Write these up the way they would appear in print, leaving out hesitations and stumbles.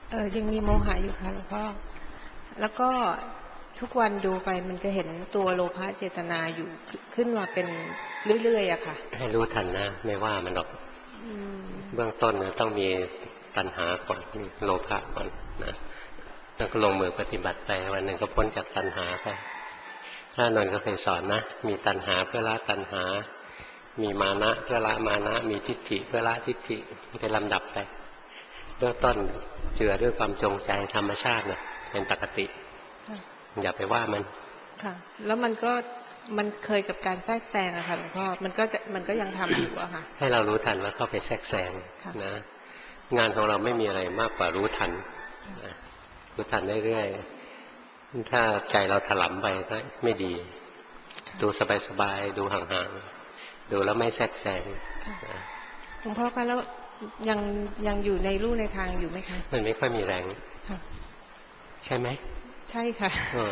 ยังมีโมหะอยู่ค่ะหลวงพ่อแล้วก็ทุกวันดูไปมันจะเห็นตัวโลภะเจตนาอยู่ขึ้นมาเป็นเรื่อยๆอะค่ะให้รู้ทันนะไม่ว่ามันหรอกเบื้องต้นเนี่ยต้องมีตัณหาก่อนมีโลภะก่อนนะแล้วก็ลงมือปฏิบัติไปวันหนึ่งก็พ้นจากตัณหาไปพระนนท์ก็เคยสอนนะมีตัณหาเพื่อละตัณหามีมานะเพื่อละมานะมีทิฏฐิเพื่อละทิฏฐิเป็นลำดับไปเบื้องต้นเจือด้วยความจงใจธรรมชาตินะเป็นปกติอย่าไปว่ามันค่ะแล้วมันเคยกับการแทรกแซงอะค่ะหลวงพ่อมันก็ยังทำอยู่อะค่ะให้เรารู้ทันว่าเข้าไปแทรกแซงนะงานของเราไม่มีอะไรมากกว่ารู้ทันนะรู้ทันเรื่อยๆถ้าใจเราถลำไปก็ไม่ดีดูสบายๆดูห่างๆดูแล้วไม่แทรกแซงหลวงพ่อคะแล้วยังอยู่ในรูในทางอยู่ไหมคะมันไม่ค่อยมีแรงใช่ไหมใช่ค่ะ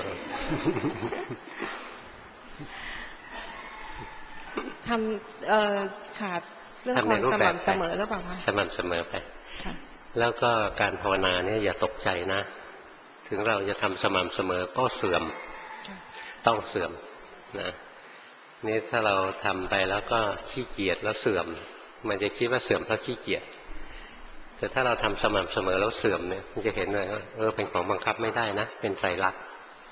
ทำขาดเรื่องความสม่ำเสมอหรือเปล่าคะสม่ำเสมอไปแล้วก็การภาวนาเนี่ยอย่าตกใจนะถึงเราจะทำสม่ำเสมอก็เสื่อมต้องเสื่อมนะนี่ถ้าเราทำไปแล้วก็ขี้เกียจแล้วเสื่อมมันจะคิดว่าเสื่อมเพราะขี้เกียจแต่ถ้าเราทำสม่ำเสมอแล้วเสื่อมเนี่ยมันจะเห็นเลยว่าเป็นของบังคับไม่ได้นะเป็นไตรลักษณ์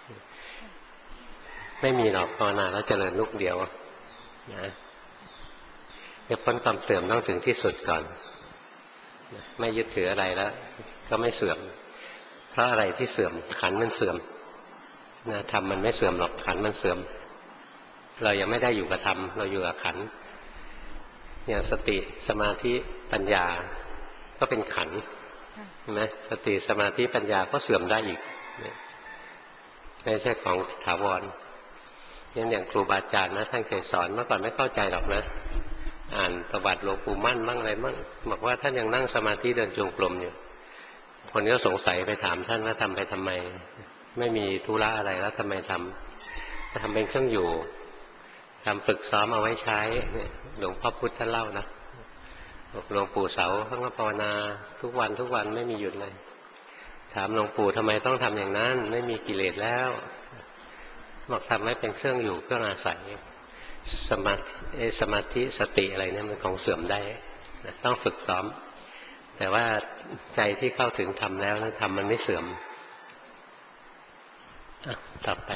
ไม่มีหรอกภาวนาแล้วเจริญลูกเดียวนะจะพ้นความเสื่อมต้องถึงที่สุดก่อนไม่ยึดถืออะไรแล้วก็ไม่เสื่อมเพราะอะไรที่เสื่อมขันมันเสื่อมนะธรรมมันไม่เสื่อมหรอกขันมันเสื่อมเรายังไม่ได้อยู่กับธรรมเราอยู่กับขันอย่างสติสมาธิปัญญาก็เป็นขันใช่ไหมสติสมาธิปัญญาก็เสื่อมได้อีกไม่ใช่ของถาวรงั้นอย่างครูบาอาจารย์นะท่านเคยสอนเมื่อก่อนไม่เข้าใจหรอกนะอ่านประวัติหลวงปู่มั่นมั่งอะไรมั่งบอกว่าท่านยังนั่งสมาธิเดินจงกรมอยู่คนก็สงสัยไปถามท่านว่าทำไปทำไมไม่มีธุระอะไรแล้วทำไมทำเป็นเครื่องอยู่ทำฝึกซ้อมเอาไว้ใช้หลวงพ่อพุทธเล่านะหลวงปู่เสาท่านก็ภาวนาทุกวันไม่มีหยุดเลยถามหลวงปู่ทำไมต้องทำอย่างนั้นไม่มีกิเลสแล้วบอกทำไว้เป็นเครื่องอยู่เครื่องอาศัยสมาธิสติอะไรเนี่ยมันของเสื่อมได้ต้องฝึกซ้อมแต่ว่าใจที่เข้าถึงธรรมแล้วนะธรรมมันไม่เสื่อมต่อไป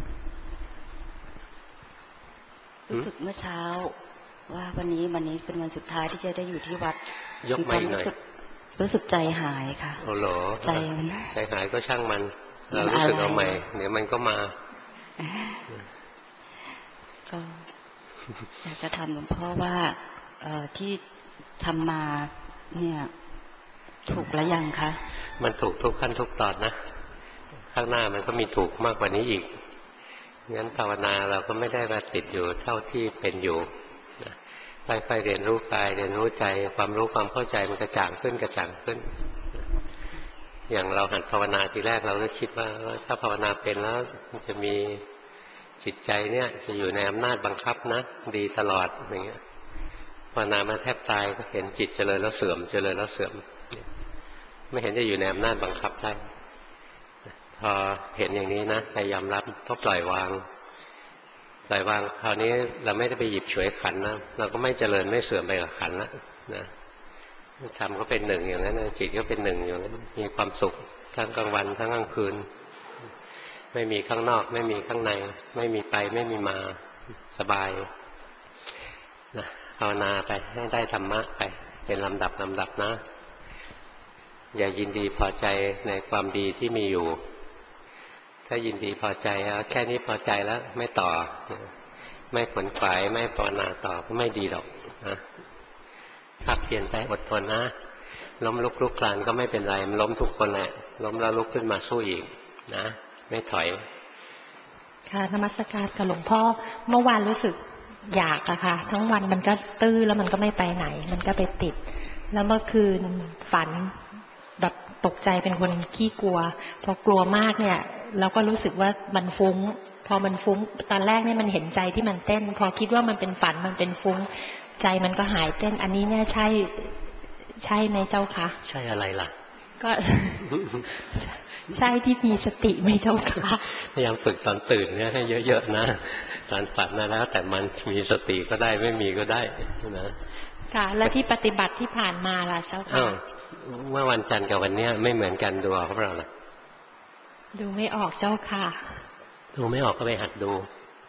รู้สึกเมื่อเช้าว่าวันนี้เป็นวันสุดท้ายที่จะได้อยู่ที่วัดยกไม่หน่อยรู้สึกใจหายค่ะโอ้โหใจหายก็ช่างมันเรารู้สึกเอาใหม่เดี๋ยวมันก็มาก็อยากจะทำหลวงพ่อว่าที่ทำมาเนี่ยถูกแล้วยังคะมันถูกทุกขั้นทุกตอนนะข้างหน้ามันก็มีถูกมากกว่านี้อีกงั้นภาวนาเราก็ไม่ได้มาติดอยู่เท่าที่เป็นอยู่ค่อยๆเรียนรู้กายเรียนรู้ใจความรู้ความเข้าใจมันกระจ่างขึ้นอย่างเราหัดภาวนาทีแรกเราก็คิดว่าถ้าภาวนาเป็นแล้วมันจะมีจิตใจเนี่ยจะอยู่ในอำนาจบังคับนะดีตลอดอย่างเงี้ยภาวนามาแทบตายก็เห็นจิตเจริญแล้วเสื่อมเจริญแล้วเสื่อมไม่เห็นจะอยู่ในอำนาจบังคับได้พอเห็นอย่างนี้นะใจยอมรับก็ปล่อยวางคราวนี้เราไม่ได้ไปหยิบฉวยขันนะเราก็ไม่เจริญไม่เสื่อมไปกับขันแล้วนะธรรมก็เป็นหนึ่งอย่างนั้นจิตก็เป็นหนึ่งอย่างนั้นมีความสุขทั้งกลางวันทั้งกลางคืนไม่มีข้างนอกไม่มีข้างในไม่มีไปไม่มีมาสบายนะภาวนาไปให้ได้ธรรมะไปเป็นลำดับนะอย่ายินดีพอใจในความดีที่มีอยู่ถ้ายินดีพอใจแล้วแค่นี้พอใจแล้วไม่ต่อไม่ขวนขวายไม่ภาวนาต่อก็ไม่ดีหรอกนะภาคเพียรไปอดทนนะล้มลุกคลานก็ไม่เป็นไรมันล้มทุกคนแหละล้มแล้วลุกขึ้นมาสู้อีกนะไม่ถอยค่ะนมัสการกับหลวงพ่อเมื่อวานรู้สึกอยากอะค่ะทั้งวันมันก็ตื้อแล้วมันก็ไม่ไปไหนมันก็ไปติดแล้วเมื่อคืนฝันแบบตกใจเป็นคนขี้กลัวพอกลัวมากเนี่ยเราก็รู้สึกว่ามันฟุ้งพอมันฟุ้งตอนแรกเนี่ยมันเห็นใจที่มันเต้นพอคิดว่ามันเป็นฝันมันเป็นฟุ้งใจมันก็หายเต้นอันนี้เนี่ยใช่ไหมเจ้าคะใช่อะไรล่ะก็ ใช่ที่มีสติไหมเจ้าค่ะพยายามฝึกตอนตื่นเนี่ยให้เยอะๆนะตอนฝันนะแล้วแต่มันมีสติก็ได้ไม่มีก็ได้นะค่ะและที่ปฏิบัติที่ผ่านมาล่ะเจ้าค่ะเมื่อวันจันทร์กับวันนี้ไม่เหมือนกันดูออกเปล่าล่ะดูไม่ออกเจ้าค่ะดูไม่ออกก็ไปหัดดู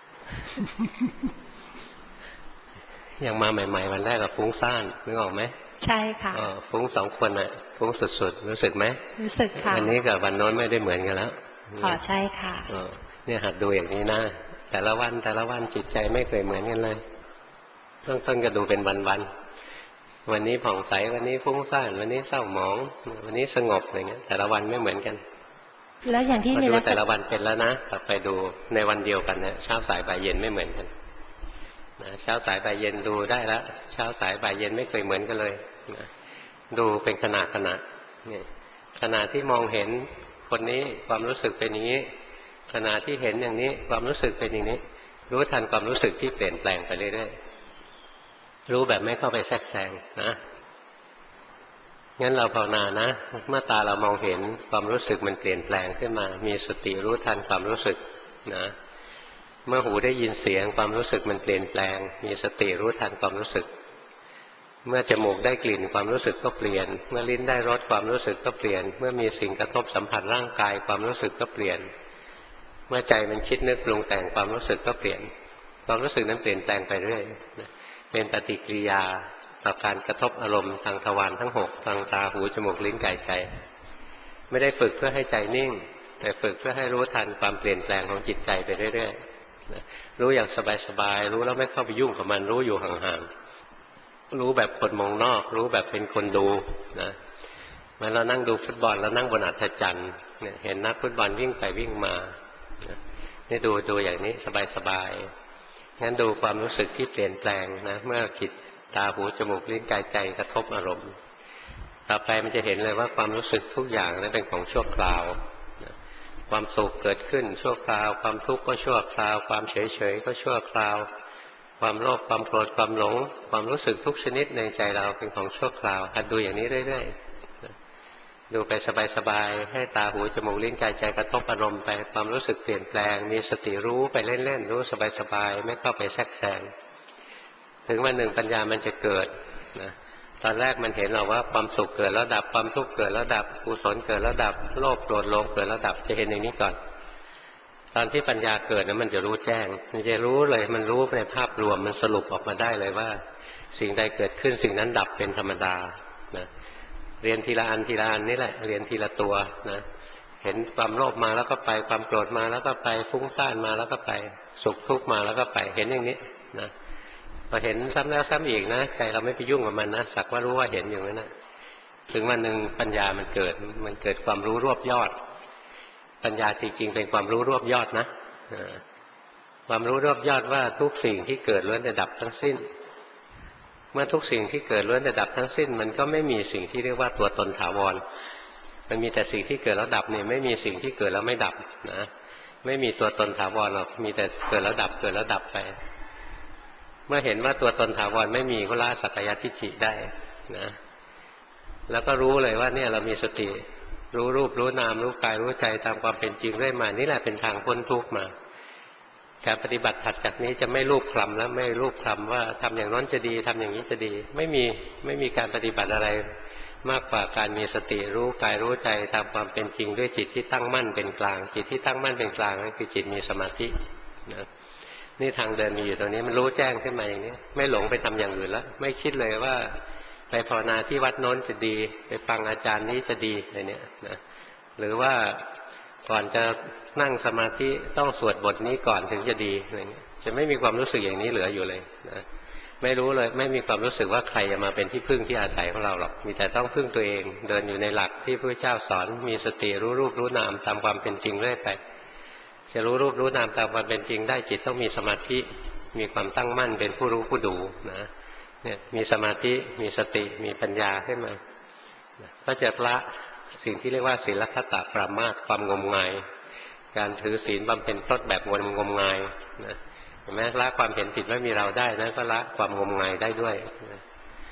อย่างมาใหม่ๆวันแรกก็ฟุ้งซ่านนึกออกไหมใช่ค่ะฟุ้ง2 คนน่ะฟุ้งสุดๆรู้สึกไหมรู้สึกค่ะวันนี้กับวันโน้นไม่ได้เหมือนกันแล้วใช่ค่ะเนี่ยหัดดูอย่างนี้นะแต่ละวันจิตใจไม่เคยเหมือนกันเลยเริ่มต้นก็ดูเป็นวันๆวันนี้ผ่องใสวันนี้ฟุ้งซ่านวันนี้เศร้าหมองวันนี้สงบอะไรเงี้ยแต่ละวันไม่เหมือนกันแล้วอย่างที่ดูแต่ละวันเป็นแล้วนะต่อไปดูในวันเดียวกันเนี่ยเช้าสายบ่ายเย็นไม่เหมือนกันนะเช้าสายบ่ายเย็นดูได้แล้วเช้าสายบ่ายเย็นไม่เคยเหมือนกันเลยนะดูเป็นขณะนี่ขณะที่มองเห็นคนนี้ความรู้สึกเป็นอย่างนี้ขณะที่เห็นอย่างนี้ความรู้สึกเป็นอย่างนี้รู้ทันความรู้สึกที่เปลี่ยนแปลงไปเรื่อยๆรู้แบบไม่เข้าไปแทรกแซงนะงั้นเราภาวนานะเมื่อตาเรามองเห็นความรู้สึกมันเปลี่ยนแปลงขึ้นมามีสติรู้ทันความรู้สึกนะเมื่อหูได้ยินเสียงความรู้สึกมันเปลี่ยนแปลงมีสติรู้ทันความรู้สึกเมื่อจมูกได้กลิ่นความรู้สึกก็เปลี่ยนเมื่อลิ้นได้รสความรู้สึกก็เปลี่ยนเมื่อมีสิ่งกระทบสัมผัสร่างกายความรู้สึกก็เปลี่ยนเมื่อใจมันคิดนึกปรุงแต่งความรู้สึกก็เปลี่ยนความรู้สึกนั้นเปลี่ยนแปลงไปเรื่อยเป็นปฏิกิริยาต่อการกระทบอารมณ์ทางทวารทั้ง6ทางตาหูจมูกลิ้นกายใจไม่ได้ฝึกเพื่อให้ใจนิ่งแต่ฝึกเพื่อให้รู้ทันความเปลี่ยนแปลงของจิตใจไปเรื่อยๆรู้อย่างสบายๆรู้แล้วไม่เข้าไปยุ่งกับมันรู้อยู่ห่างๆรู้แบบคนมองนอกรู้แบบเป็นคนดูนะเมื่อเรานั่งดูฟุตบอลแล้วนั่งบนอัฐจันทร์เห็นนักฟุตบอลวิ่งไปวิ่งมานี่ดูอย่างนี้สบายๆงั้นดูความรู้สึกที่เปลี่ยนแปลงนะเมื่อจิตตาหูจมูกลิ้นกายใจกระทบอารมณ์ต่อไปมันจะเห็นเลยว่าความรู้สึกทุกอย่างนั้นเป็นของชั่วคราวความสุขเกิดขึ้นชั่วคราวความทุกข์ก็ชั่วคราวความเฉยๆก็ชั่วคราวความโลภความโกรธความหลงความรู้สึกทุกชนิดในใจเราเป็นของชั่วคราวหัดดูอย่างนี้เรื่อยๆดูไปสบายๆให้ตาหูจมูกลิ้นกายใจกระทบอารมณ์ไปความรู้สึกเปลี่ยนแปลงมีสติรู้ไปเล่นๆรู้สบายๆไม่เข้าไปแทรกแซงถึงวันหนึ่งปัญญามันจะเกิดนะตอนแรกมันเห็นหรอกว่าความสุขเกิดแล้วดับความทุกข์เกิดแล้วดับกุศลเกิดแล้วดับโลภโกรธหลงเกิดแล้วดับจะเห็นอย่างนี้ก่อนตอนที่ปัญญาเกิดนั้นมันจะรู้แจ้งมันจะรู้เลยมันรู้ในภาพรวมมันสรุปออกมาได้เลยว่าสิ่งใดเกิดขึ้นสิ่งนั้นดับเป็นธรรมดานะเรียนทีละอันนี่แหละเรียนทีละตัวนะเห็นความโลภมาแล้วก็ไปความโกรธมาแล้วก็ไปฟุ้งซ่านมาแล้วก็ไปสุขทุกข์มาแล้วก็ไปเห็นอย่างนี้นะพอเห็นซ้ำแล้วซ้ำอีกนะใจเราไม่ไปยุ่งกับมันนะสักว่ารู้ว่าเห็นอยู่นั่นนะถึงวันหนึ่งปัญญามันเกิดความรู้รวบยอดปัญญาจริงๆเป็นความรู้รวบยอดนะความรู้รวบยอดว่าทุกสิ่งที่เกิดล้วนจะดับทั้งสิ้นเมื่อทุกสิ่งที่เกิดล้วนจะดับทั้งสิ้นมันก็ไม่มีสิ่งที่เรียกว่าตัวตนถาวรมันมีแต่สิ่งที่เกิดแล้วดับเนี่ยไม่มีสิ่งที่เกิดแล้วไม่ดับนะไม่มีตัวตนถาวรหรอกมีแต่เกิดแล้วดับเกิดแล้วดับไปเมื่อเห็นว่าตัวตนถาวรไม่มีก็ละสักกายทิฏฐิได้นะแล้วก็รู้เลยว่าเนี่ยเรามีสติรู้รูปรู้นามรู้กายรู้ใจตามความเป็นจริงเรื่อยมานี่แหละเป็นทางพ้นทุกข์มาการปฏิบัติถัดจากนี้จะไม่รูปคลำแล้วไม่รูปคลำว่าทำอย่างนั้นจะดีทำอย่างนี้จะดีไม่มีการปฏิบัติอะไรมากกว่าการมีสติรู้กายรู้ใจตามความเป็นจริงด้วยจิตที่ตั้งมั่นเป็นกลางจิตที่ตั้งมั่นเป็นกลางนั่นคือจิตมีสมาธินะนี่ทางเดินมีอยู่ตรงนี้มันรู้แจ้งขึ้นมาอย่างนี้ไม่หลงไปทำอย่างอื่นแล้วไม่คิดเลยว่าไปภาวนาที่วัดโน้นจะดีไปฟังอาจารย์นี้จะดีอะไรเนี่ยนะหรือว่าก่อนจะนั่งสมาธิต้องสวดบทนี้ก่อนถึงจะดีอะไรเงี้ยจะไม่มีความรู้สึกอย่างนี้เหลืออยู่เลยนะไม่รู้เลยไม่มีความรู้สึกว่าใครจะมาเป็นที่พึ่งที่อาศัยของเราหรอกมีแต่ต้องพึ่งตัวเองเดินอยู่ในหลักที่พระเจ้าสอนมีสติรู้รูปรู้นามตามความเป็นจริงเรื่อยไปจะรู้รูปรู้นามตามความเป็นจริงได้จิตต้องมีสมาธิมีความตั้งมั่นเป็นผู้รู้ผู้ดูนะเนี่ยมีสมาธิมีสติมีปัญญาขึ้นมาก็จะละสิ่งที่เรียกว่าศีลพัตตปรามาสความงมงายการถือศีลบำเพ็ญพรตแบบงมงายนะเห็นไหมละความเห็นผิดว่ามีเราได้นะก็ละความงมงายได้ด้วย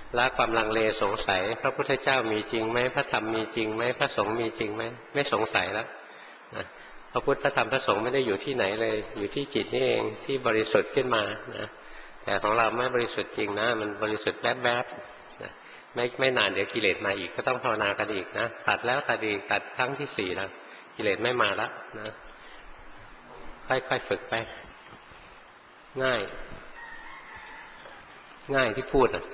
ละความลังเลสงสัยพระพุทธเจ้ามีจริงไหมพระธรรมมีจริงไหมพระสงฆ์มีจริงไหมไม่สงสัยแล้วนะพระพุทธพระธรรมพระสงฆ์ไม่ได้อยู่ที่ไหนเลยอยู่ที่จิตนี่เองที่บริสุทธิ์ขึ้นมานะแต่ของเราไม่บริสุทธิ์จริงนะมันบริสุทธิ์แวบๆนะไม่นานเดี๋ยวกิเลสมาอีกก็ต้องภาวนากันอีกนะตัดแล้วตัดอีกตัดครั้งที่4แล้วกิเลสไม่มาแล้วนะค่อยๆฝึกไปง่ายที่พูดอ่ะ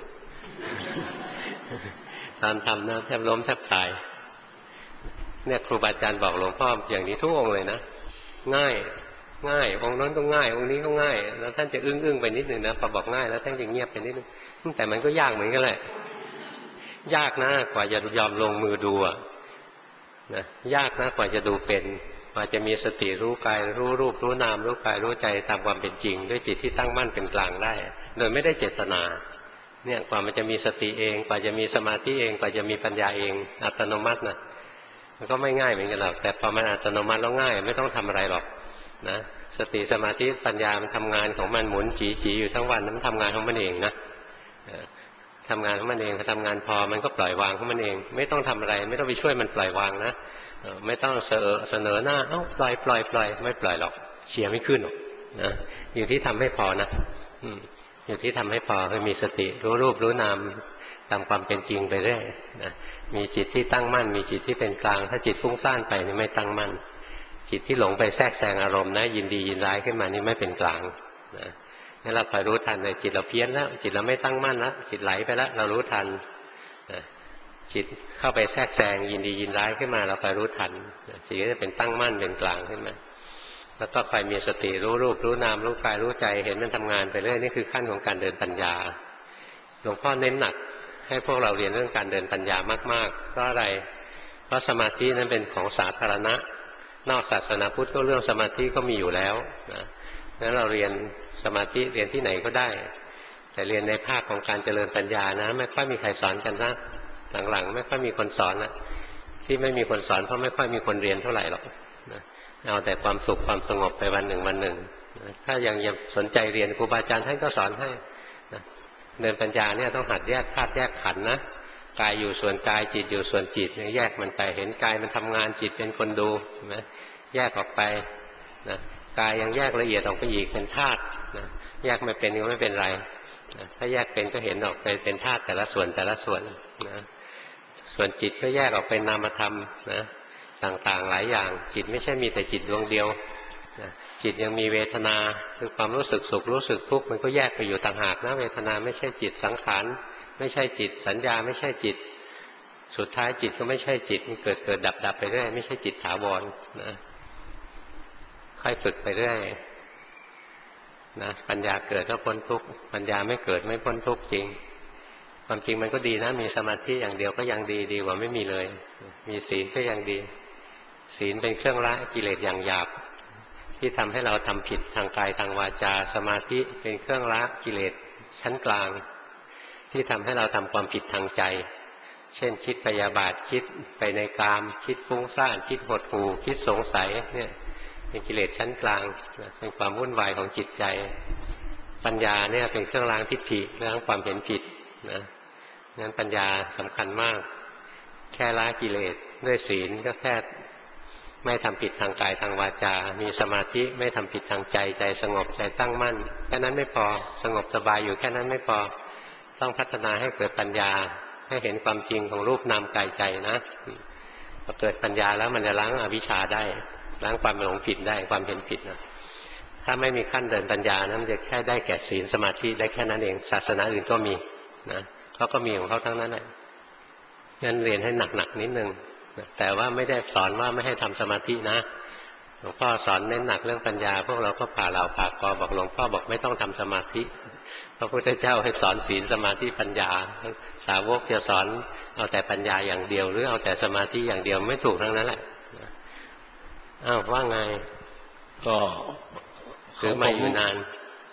ตอนทำนะแทบล้มแทบตายเนี่ยครูบาอาจารย์บอกหลวงพ่ออย่างนี้ทุกองค์เลยนะง่ายองค์นั้นก็ง่ายองค์นี้ก็ง่ายแล้วท่านจะอึ้งไปนิดนึงนะพอบอกง่ายแล้วท่านจะเงียบไปนิดนึงแต่มันก็ยากเหมือนกันแหละยากนะกว่าจะยอมลงมือดูอ่ะนะยากนะกว่าจะดูเป็นกว่าจะมีสติรู้กายรู้รูปรู้นามรู้กายรู้ใจตามความเป็นจริงด้วยจิตที่ตั้งมั่นเป็นกลางได้โดยไม่ได้เจตนาเนี่ยกว่ามันจะมีสติเองกว่าจะมีสมาธิเองกว่าจะมีปัญญาเองอัตโนมัตินะมันก็ไม่ง่ายเหมือนกันหรอกแต่พอมันอัตโนมัติแล้วง่ายไม่ต้องทำอะไรหรอกนะสติสมาธิปัญญามันทำงานของมันหมุนจีอยู่ทั้งวันมันทำงานของมันเองนะทำงานของมันเองพอทำงานพอมันก็ปล่อยวางของมันเองไม่ต้องทำอะไรไม่ต้องไปช่วยมันปล่อยวางนะไม่ต้องเสนอหน้าปล่อยไม่ปล่อยหรอกเชียร์ไม่ขึ้นหรอกนะอยู่ที่ทำให้พอนะอยู่ที่ทำให้พอคือมีสติรู้รูปรู้นามตามความเป็นจริงไปเรื่อยนะมีจิตที่ตั้งมั่นมีจิตที่เป็นกลางถ้าจิตฟุ้งซ่านไปนี่ไม่ตั้งมั่นจิตที่หลงไปแทรกแซงอารมณ์นะยินดียินร้ายขึ้นมานี่ไม่เป็นกลางนะงั้นเราคอยรู้ทันเลยจิตเราเพี้ยนแล้วจิตเราไม่ตั้งมั่นแล้วจิตไหลไปแล้วเรารู้ทันนะจิตเข้าไปแทรกแซงยินดียินร้ายขึ้นมาเราคอยรู้ทันจิตก็จะเป็นตั้งมั่นเป็นกลางขึ้นมาแล้วก็คอยมีสติรู้รูปรู้นามรู้กายรู้ใจเห็นมันทำงานไปเรื่อยนี่คือขั้นของการเดินปัญญาหลวงพ่อเน้นหนักให้พวกเราเรียนเรื่องการเดินปัญญามากๆเพราะอะไรเพราะสมาธินั้นเป็นของสาธารณะนอกศาสนาพุทธก็เรื่องสมาธิก็มีอยู่แล้วนะงั้นเราเรียนสมาธิเรียนที่ไหนก็ได้แต่เรียนในภาคของการเจริญปัญญานะไม่ค่อยมีใครสอนกันนะหลังๆไม่ค่อยมีคนสอนนะที่ไม่มีคนสอนเพราะไม่ค่อยมีคนเรียนเท่าไหร่หรอกเอาแต่ความสุขความสงบไปวันหนึ่งถ้ายังสนใจเรียนครูบาอาจารย์ท่านก็สอนให้เดินปัญญาเนี่ยต้องหัดแยกธาตุแยกขันธ์นะกายอยู่ส่วนกายจิตอยู่ส่วนจิตแยกมันไปเห็นกายมันทำงานจิตเป็นคนดูนะแยกออกไปนะกายยังแยกละเอียดออกไปอีกเป็นธาตุนะแยกไม่เป็นก็ไม่เป็นไรนะถ้าแยกเป็นก็เห็นออกไปเป็นธาตุแต่ละส่วนนะส่วนจิตก็แยกออกเป็นนามธรรมนะต่างๆหลายอย่างจิตไม่ใช่มีแต่จิตดวงเดียวนะจิตยังมีเวทนาคือความรู้สึกสุขรู้สึกทุกข์มันก็แยกไปอยู่ต่างหากนะเวทนาไม่ใช่จิตสังขารไม่ใช่จิตสัญญาไม่ใช่จิตสุดท้ายจิตก็ไม่ใช่จิตมันเกิดดับไปเรื่อยไม่ใช่จิตถาวรนะค่อยฝึกไปเรื่อยนะปัญญาเกิดก็พ้นทุกข์ปัญญาไม่เกิดไม่พ้นทุกข์จริงความจริงมันก็ดีนะมีสมาธิอย่างเดียวก็ยังดีกว่าไม่มีเลยมีศีลก็ยังดีศีลเป็นเครื่องละกิเลสอย่างหยาบที่ทำให้เราทำผิดทางกายทางวาจาสมาธิเป็นเครื่องละกิเลสชั้นกลางที่ทำให้เราทำความผิดทางใจเช่นคิดพยาบาทคิดไปในกามคิดฟุ้งซ่านคิดหดหู่คิดสงสัยเนี่ยเป็นกิเลสชั้นกลางเป็นความวุ่นวายของจิตใจปัญญาเนี่ยเป็นเครื่องล้างทิฏฐิล้างความเห็นผิดนะงั้นปัญญาสำคัญมากแค่ละกิเลสด้วยศีลก็แค่ไม่ทำผิดทางกายทางวาจามีสมาธิไม่ทำผิดทางใจใจสงบใจตั้งมั่นแค่นั้นไม่พอสงบสบายอยู่แค่นั้นไม่พอต้องพัฒนาให้เกิดปัญญาให้เห็นความจริงของรูปนามกายใจนะพอเกิดปัญญาแล้วมันจะล้างอวิชชาได้ล้างความหลงผิดได้ความเห็นผิดนะถ้าไม่มีขั้นเดินปัญญานะมันจะแค่ได้แก่ศีลสมาธิได้แค่นั้นเองศาสนาอื่นก็มีนะเขาก็มีของเขาทั้งนั้นแหละงั้นเรียนให้หนักนิดนึงแต่ว่าไม่ได้สอนว่าไม่ให้ทำสมาธินะหลวงพ่อสอนเน้นหนักเรื่องปัญญาพวกเราก็ผ่าเหล่าผ่ากอบอกหลวงพ่อบอกไม่ต้องทำสมาธิพระพุทธเจ้าให้สอนศีลสมาธิปัญญาสาวกจะสอนเอาแต่ปัญญาอย่างเดียวหรือเอาแต่สมาธิอย่างเดียวไม่ถูกทั้งนั้นแหละอ้าวว่าไงก็ถือมาอยู่นาน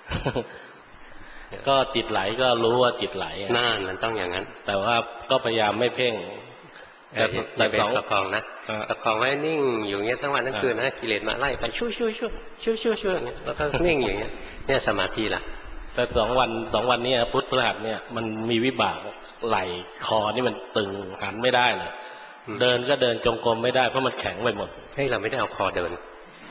ก็จิตไหลก็รู้ว่าจิตไหลน่ามันต้องอย่างนั้นแต่ว่าก็พยายามไม่เพ่งแต่เป็นประคองนะประคองไว้นิ่งอยู่เงี้ยทั้งวันทั้งคืนนะกิเลสมาไล่ไปชู่อย่างเงี้ยแล้วก็นิ่งอย่างเงี้ยเนี่ยสมาธิล่ะกแต่สองวันนี้พุทธพฤหัสเนี่ยมันมีวิบากไหล่คอนี่มันตึงหันไม่ได้เลยเดินก็เดินจงกรมไม่ได้เพราะมันแข็งไปหมดให้เราไม่ได้เอาคอเดิน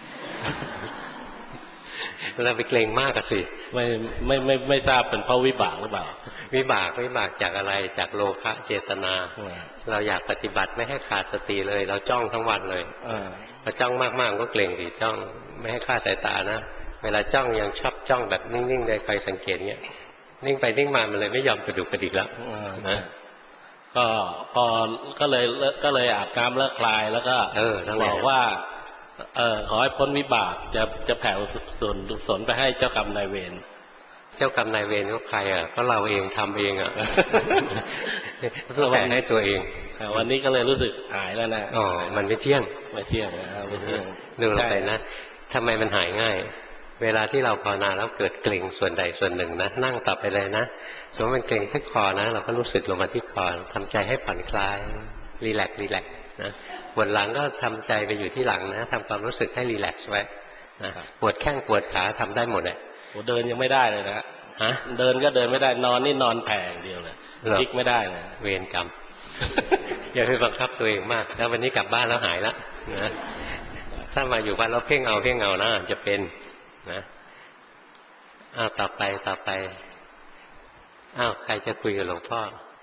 เราไปเกรงมากอะสิไม่ทราบเป็นเพราะวิบากหรือเปล่าวิบากจากอะไรจากโลภะเจตนาเราอยากปฏิบัติไม่ให้ขาดสติเลยเราจ้องทั้งวันเลยพอจ้องมากๆก็เกรงดิจ้องไม่ให้คลาดสายตานะเวลาจ้องยังชอบจ้องแบบนิ่งๆเลยคอยสังเกตเงี้ยนิ่งไปนิ่งมามันเลยไม่ยอมกระดุกกระดิกแล้วนะก็พอก็เลยอาบน้ำเลิกคลายแล้วก็บอกว่าขอให้พ้นวิบากจะแผ่ส่วนกุศลไปให้เจ้ากรรมนายเวรเจ้ากรรมนายเวรก็ใครอ่ะก็เราเองทำเองอ่ะก็แผ่ให้ตัวเองวันนี้ก็เลยรู้สึกหายแล้วนะอ๋อมันไม่เที่ยงไม่เที่ยงดูลงไปนะทำไมมันหายง่ายเวลาที่เราภาวนาแล้วเกิดเกร็งส่วนใดส่วนหนึ่งนะนั่งต่อไปเลยนะสมมติมันเกร็งที่คอนะเราก็รู้สึกลงมาที่คอทำใจให้ผ่อนคลายรีแลกซ์นะปวดหลังก็ทำใจไปอยู่ที่หลังนะทำความรู้สึกให้รีแลกซ์ไว้นะปวดแข้งปวดขาทำได้หมดเลยเดินยังไม่ได้เลยนะฮะเดินก็เดินไม่ได้นอนนี่นอนแผ่เดียวเลยพลิกไม่ได้เลยเวรกรรมอย่าไปบังคับตัวเองมากแล้ววันนี้กลับบ้านแล้วหายแล้วนะถ้ามาอยู่บ้านแล้วเพ่งเอานะจะเป็นนะต่อไปใครจะคุยกับหลวงพ่อ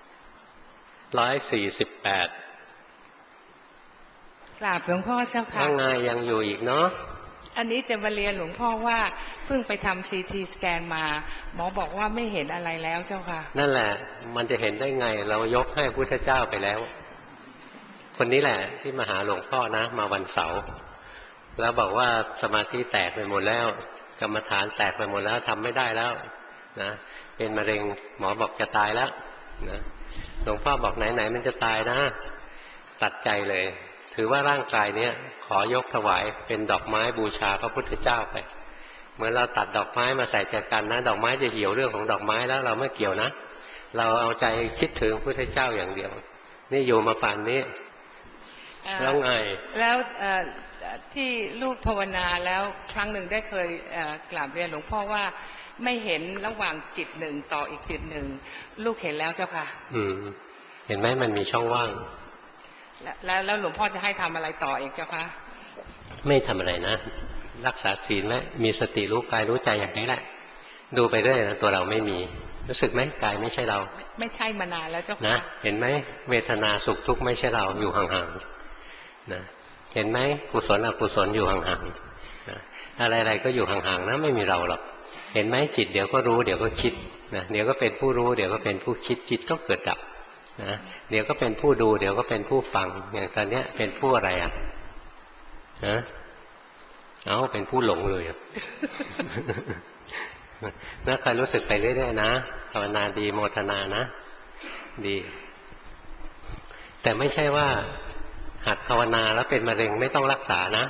148 กราบหลวงพ่อเจ้าค่ะว่าไงยังอยู่อีกเนาะอันนี้จะมาเรียนหลวงพ่อว่าเพิ่งไปทำCTสแกนมาหมอบอกว่าไม่เห็นอะไรแล้วเจ้าค่ะนั่นแหละมันจะเห็นได้ไงเรายกให้พุทธเจ้าไปแล้วคนนี้แหละที่มาหาหลวงพ่อนะมาวันเสาร์แล้วบอกว่าสมาธิแตกไปหมดแล้วกรรมฐานแตกไปหมดแล้วทำไม่ได้แล้วนะเป็นมะเร็งหมอบอกจะตายแล้วนะหลวงพ่อบอกไหนมันจะตายนะตัดใจเลยถือว่าร่างกายเนี้ยขอยกถวายเป็นดอกไม้บูชาพระพุทธเจ้าไปเหมือนเราตัดดอกไม้มาใส่ใจกันนะดอกไม้จะเหี่ยวเรื่องของดอกไม้แล้วเราไม่เกี่ยวนะเราเอาใจคิดถึงพระพุทธเจ้าอย่างเดียวนี่อยู่มาป่านนี้แล้วไงแล้วที่ลูกภาวนาแล้วครั้งหนึ่งได้เคยกราบเรียนหลวงพ่อว่าไม่เห็นระหว่างจิตหนึ่งต่ออีกจิตหนึ่งลูกเห็นแล้วเจ้าค่ะเห็นไหมมันมีช่องว่างแล้วหลวงพ่อจะให้ทำอะไรต่ออีกเจ้าคะไม่ทำอะไรนะรักษาศีลไว้มีสติรู้กายรู้ใจอย่างนี้แหละดูไปเรื่อยนะตัวเราไม่มีรู้สึกไหมกายไม่ใช่เราไม่ใช่มานานแล้วเจ้าค่ะนะเห็นไหมเวทนาสุขทุกข์ไม่ใช่เราอยู่ห่างๆนะเห็นไหมกุศลอกุศลอยู่ห่างๆนะอะไรๆก็อยู่ห่างๆนะไม่มีเราหรอกเห็นไหมจิตเดี๋ยวก็รู้เดี๋ยวก็คิดนะเดี๋ยวก็เป็นผู้รู้เดี๋ยวก็เป็นผู้คิดจิตก็เกิดดับนะเดี๋ยวก็เป็นผู้ดูเดี๋ยวก็เป็นผู้ฟังอย่างตอนนี้เป็นผู้อะไรอ่ะนะเป็นผู้หลงเลยนะใครรู้สึกไปเรื่อยๆนะภาวนาดีโมทนานะดีแต่ไม่ใช่ว่าหัดภาวนาแล้วเป็นมะเร็งไม่ต้องรักษานะ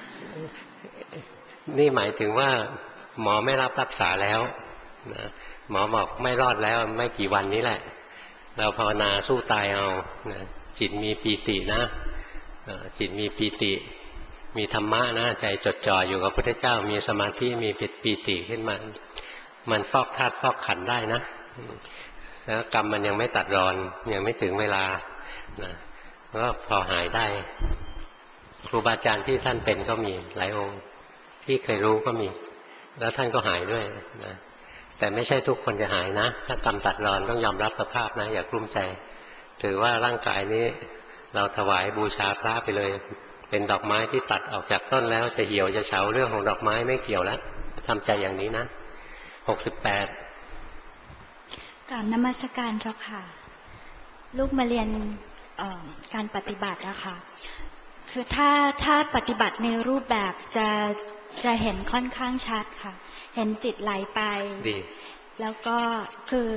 นี่หมายถึงว่าหมอไม่รับรักษาแล้วนะหมอบอกไม่รอดแล้วไม่กี่วันนี้แหละเราภาวนาสู้ตายเอานะจิตมีปีตินะจิตมีปีติมีธรรมะนะใจจดจ่ออยู่กับพระพุทธเจ้ามีสมาธิมีปีติขึ้นมามันฟอกธาตุฟอกขันธ์ได้นะแล้วกรรมมันยังไม่ตัดรอนยังไม่ถึงเวลานะก็พอหายได้ครูบาอาจารย์ที่ท่านเป็นก็มีหลายองค์ที่เคยรู้ก็มีแล้วท่านก็หายด้วยนะแต่ไม่ใช่ทุกคนจะหายนะถ้ากรรมตัดรอนต้องยอมรับสภาพนะอย่ากลุ้มใจถือว่าร่างกายนี้เราถวายบูชาพระไปเลยเป็นดอกไม้ที่ตัดออกจากต้นแล้วจะเหี่ยวจะเฉาเรื่องของดอกไม้ไม่เกี่ยวแล้วทำใจอย่างนี้นะ68 กราบนมัสการเจ้าค่ะลูกมาเรียนการปฏิบัตินะคะคือถ้าปฏิบัติในรูปแบบจะเห็นค่อนข้างชัดค่ะเห็นจิตไหลไปดีแล้วก็คือ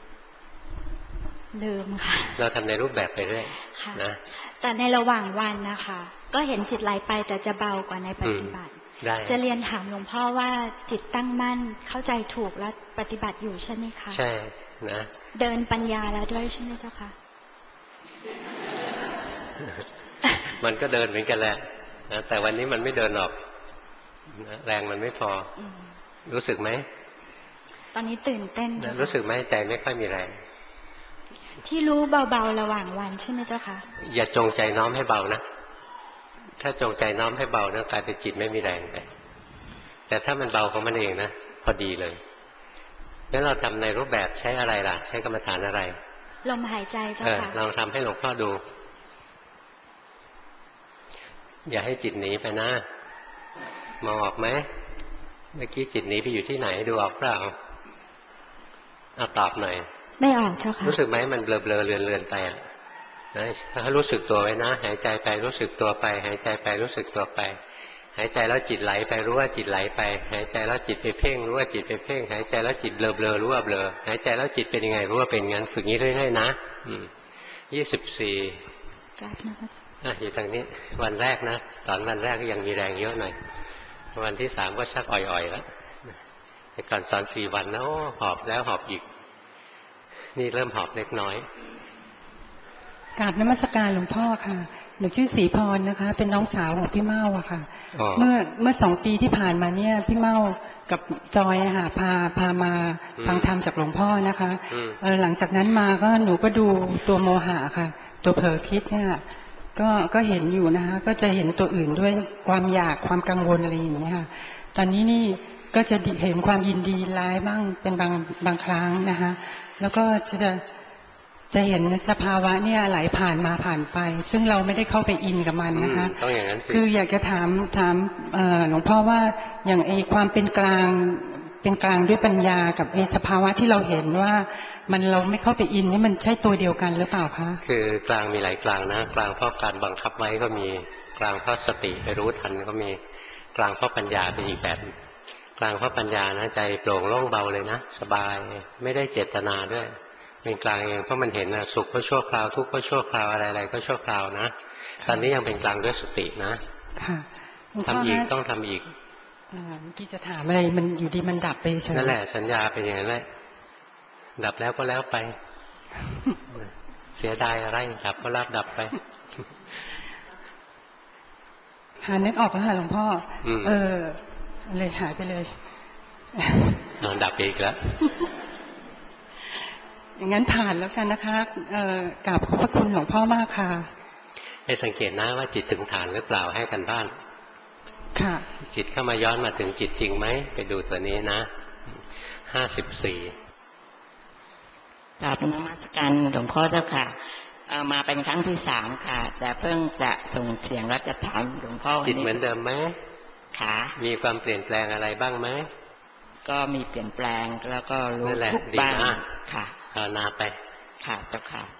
ลืมค่ะเราทำในรูปแบบไปเรื่อยนะแต่ในระหว่างวันนะคะก็เห็นจิตไหลไปแต่จะเบากว่าในปฏิบัติจะเรียนถามหลวงพ่อว่าจิตตั้งมั่นเข้าใจถูกและปฏิบัติอยู่ใช่ไหมคะใช่นะเดินปัญญาแล้วด้วยใช่ไหมเจ้าคะมันก็เดินเหมือนกันแหละนะแต่วันนี้มันไม่เดินหรอกนะแรงมันไม่พอรู้สึกไหมตอนนี้ตื่นเต้นเจ้าค่ะรู้สึกไหมใจไม่ค่อยมีแรงที่รู้เบาๆระหว่างวันใช่ไหมเจ้าค่ะอย่าจงใจน้อมให้เบานะถ้าจงใจน้อมให้เบานะกลายเป็นจิตไม่มีแรงไปแต่ถ้ามันเบาของมันเองนะพอดีเลยงั้นเราทำในรูปแบบใช้อะไรล่ะใช้กรรมฐานอะไรลมหายใจเจ้าค่ะลองทำให้หลวงพ่อดูอย่าให้จิตหนีไปนะมองออกไหมเมื่อกี้จิตหนีไปอยู่ที่ไหนดูออกเปล่าเอาตอบหน่อยไม่ออกเจ้าค่ะรู้สึกไหมมันเบลอเลือนไปอ่ะนะถ้ารู้สึกตัวไว้นะหายใจไปรู้สึกตัวไปหายใจไปรู้สึกตัวไปหายใจแล้วจิตไหลไปรู้ว่าจิตไหลไปหายใจแล้วจิตไปเพ่งรู้ว่าจิตไปเพ่งหายใจแล้วจิตเบลอรู้ว่าเบลอหายใจแล้วจิตเป็นยังไงรู้ว่าเป็นงั้นฝึกงี้เรื่อยๆนะ24อยู่ทางนี้วันแรกนะสอนวันแรกก็ยังมีแรงเยอะหน่อยวันที่3ก็ชักอ่อยๆแล้วแต่ก่อนสอน4 วันนะหอบแล้วหอบอีกนี่เริ่มหอบเล็กน้อยกราบนมัสการหลวงพ่อค่ะหนูชื่อศรีพรนะคะเป็นน้องสาวของพี่เม้าอะค่ะเมื่อ2 ปีที่ผ่านมาเนี่ยพี่เม้ากับจอยอะค่ะพามาฟังธรรมจากหลวงพ่อนะคะหลังจากนั้นมาก็หนูก็ดูตัวโมหะค่ะตัวเผลอคิดเนี่ยก็เห็นอยู่นะคะก็จะเห็นตัวอื่นด้วยความอยากความกังวลอะไรอย่างเงี้ยค่ะตอนนี้นี่ก็จะเห็นความยินดีร้ายบ้างเป็นบางครั้งนะคะแล้วก็จะเห็นสภาวะเนี่ยไหลผ่านมาผ่านไปซึ่งเราไม่ได้เข้าไปอินกับมันนะคะต้องอย่างนั้นสิคืออยากจะถามหลวงพ่อว่าอย่างความเป็นกลางด้วยปัญญากับสภาวะที่เราเห็นว่าเราไม่เข้าไปอินนี่มันใช่ตัวเดียวกันหรือเปล่าคะคือกลางมีหลายกลางนะกลางเพราะการบังคับไว้ก็มีกลางเพราะสติไปรู้ทันก็มีกลางเพราะปัญญาเป็นอีกแบบกลางเพราะปัญญานะใจโปร่งโล่งเบาเลยนะสบายไม่ได้เจตนาด้วยเป็นกลางเองเพราะมันเห็นนะสุขก็ชั่วคราวทุกข์ก็ชั่วคราวอะไรๆก็ชั่วคราวนะตอนนี้ยังเป็นกลางด้วยสตินะค่ะทำอีกต้องทำอีกที่จะถามอะไรมันอยู่ดีมันดับไปเฉยนั่นแหละสัญญาเป็นอย่างนั้นแหละดับแล้วก็แล้วไปเสียดายอะไรดับก็รับดับไปนึกออกแล้วค่ะหลวงพ่อเลยหายไปเลยดับอีกแล้วอย่างนั้นผ่านแล้วกันนะคะกราบขอบพระคุณหลวงพ่อมากค่ะให้สังเกตนะว่าจิตถึงฐานหรือเปล่าให้กันบ้านค่ะจิตเข้ามาย้อนมาถึงจิตจริงไหมไปดูตัวนี้นะ54 กราบนมัสการหลวงพ่อเจ้าค่ะมาเป็นครั้งที่3ค่ะแต่เพิ่งจะส่งเสียงรัชถามหลวงพ่อจิตเหมือนเดิมไหมค่ะมีความเปลี่ยนแปลงอะไรบ้างไหมก็มีเปลี่ยนแปลงแล้วก็รู้ทุกบ้างค่ะภาวนาไปค่ะเจ้าค่ะ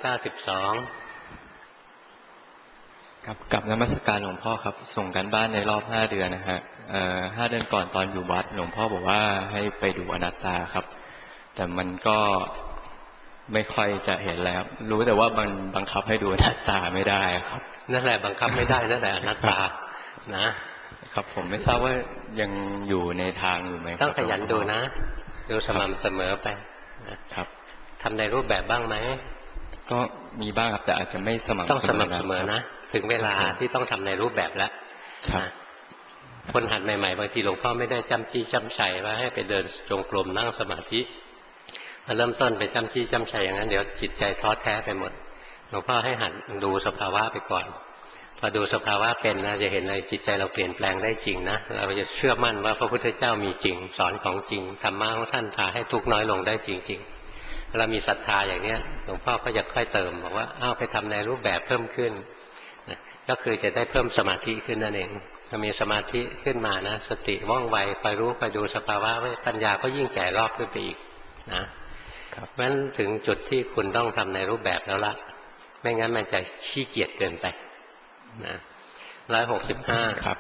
192 ครับกับนมัสการหลวงพ่อครับส่งกันบ้านในรอบ5 เดือนนะฮะ5 เดือนก่อนตอนอยู่วัดหลวงพ่อบอกว่าให้ไปดูอนัตตาครับแต่มันก็ไม่ค่อยจะเห็นแล้วรู้แต่ว่ามันบังคับให้ดูอนัตตาไม่ได้ครับนั่นแหละบังคับไม่ได้นั่นแหละอนัตตานะครับผมไม่ทราบว่ายังอยู่ในทางอยู่ไหมต้องขยันดูนะดูสม่ำเสมอไปครับทำในรูปแบบบ้างไหมก็มีบ้างครับแต่อาจจะไม่สม่ำเสมอต้องสม่ำเสมอนะถึงเวลาที่ต้องทำในรูปแบบแล้วคนหัดใหม่ๆบางทีหลวงพ่อไม่ได้จำจี้จำชัยว่าให้ไปเดินจงกรมนั่งสมาธิมาเริ่มต้นไปจำจี้จำชัยอย่างนั้นเดี๋ยวจิตใจท้อแท้ไปหมดหลวงพ่อให้หัดดูสภาวะไปก่อนพอดูสภาวะเป็นนะจะเห็นเลยจิตใจเราเปลี่ยนแปลงได้จริงนะเราจะเชื่อมั่นว่าพระพุทธเจ้ามีจริงสอนของจริงธรรมะของท่านพาให้ทุกข์น้อยลงได้จริงๆเรามีศรัทธาอย่างนี้หลวงพ่อก็จะค่อยเติมบอกว่าไปทำในรูปแบบเพิ่มขึ้นก็คือจะได้เพิ่มสมาธิขึ้นนั่นเองถ้ามีสมาธิขึ้นมานะสติว่องไวคอยรู้คอยดูสภาวะปัญญาก็ยิ่งแก่รอบขึ้นไปอีกนะเพราะฉะนั้นถึงจุดที่คุณต้องทำในรูปแบบแล้วล่ะไม่งั้นมันจะขี้เกียจเกินไปนะ165 ครับ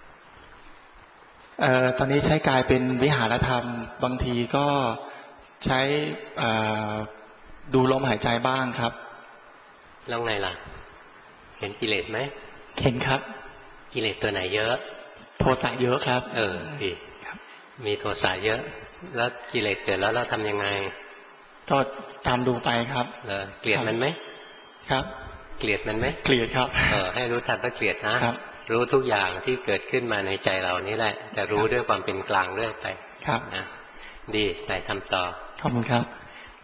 ตอนนี้ใช้กายเป็นวิหารธรรมบางทีก็ใช้ดูลมหายใจบ้างครับแล้วไงล่ะเห็นกิเลสไหมเห็นครับกิเลสตัวไหนเยอะโทสะเยอะครับดีมีโทสะเยอะแล้วกิเลสเกิดแล้วเราทำยังไงก็ตามดูไปครับเกลียดมันไหมครับเกลียดมันไหมเกลียดครับให้รู้ทันว่าเกลียดนะรู้ทุกอย่างที่เกิดขึ้นมาในใจเรานี่แหละแต่รู้ด้วยความเป็นกลางเรื่อยไปครับนะดีไปทำต่อขอบคุณครับ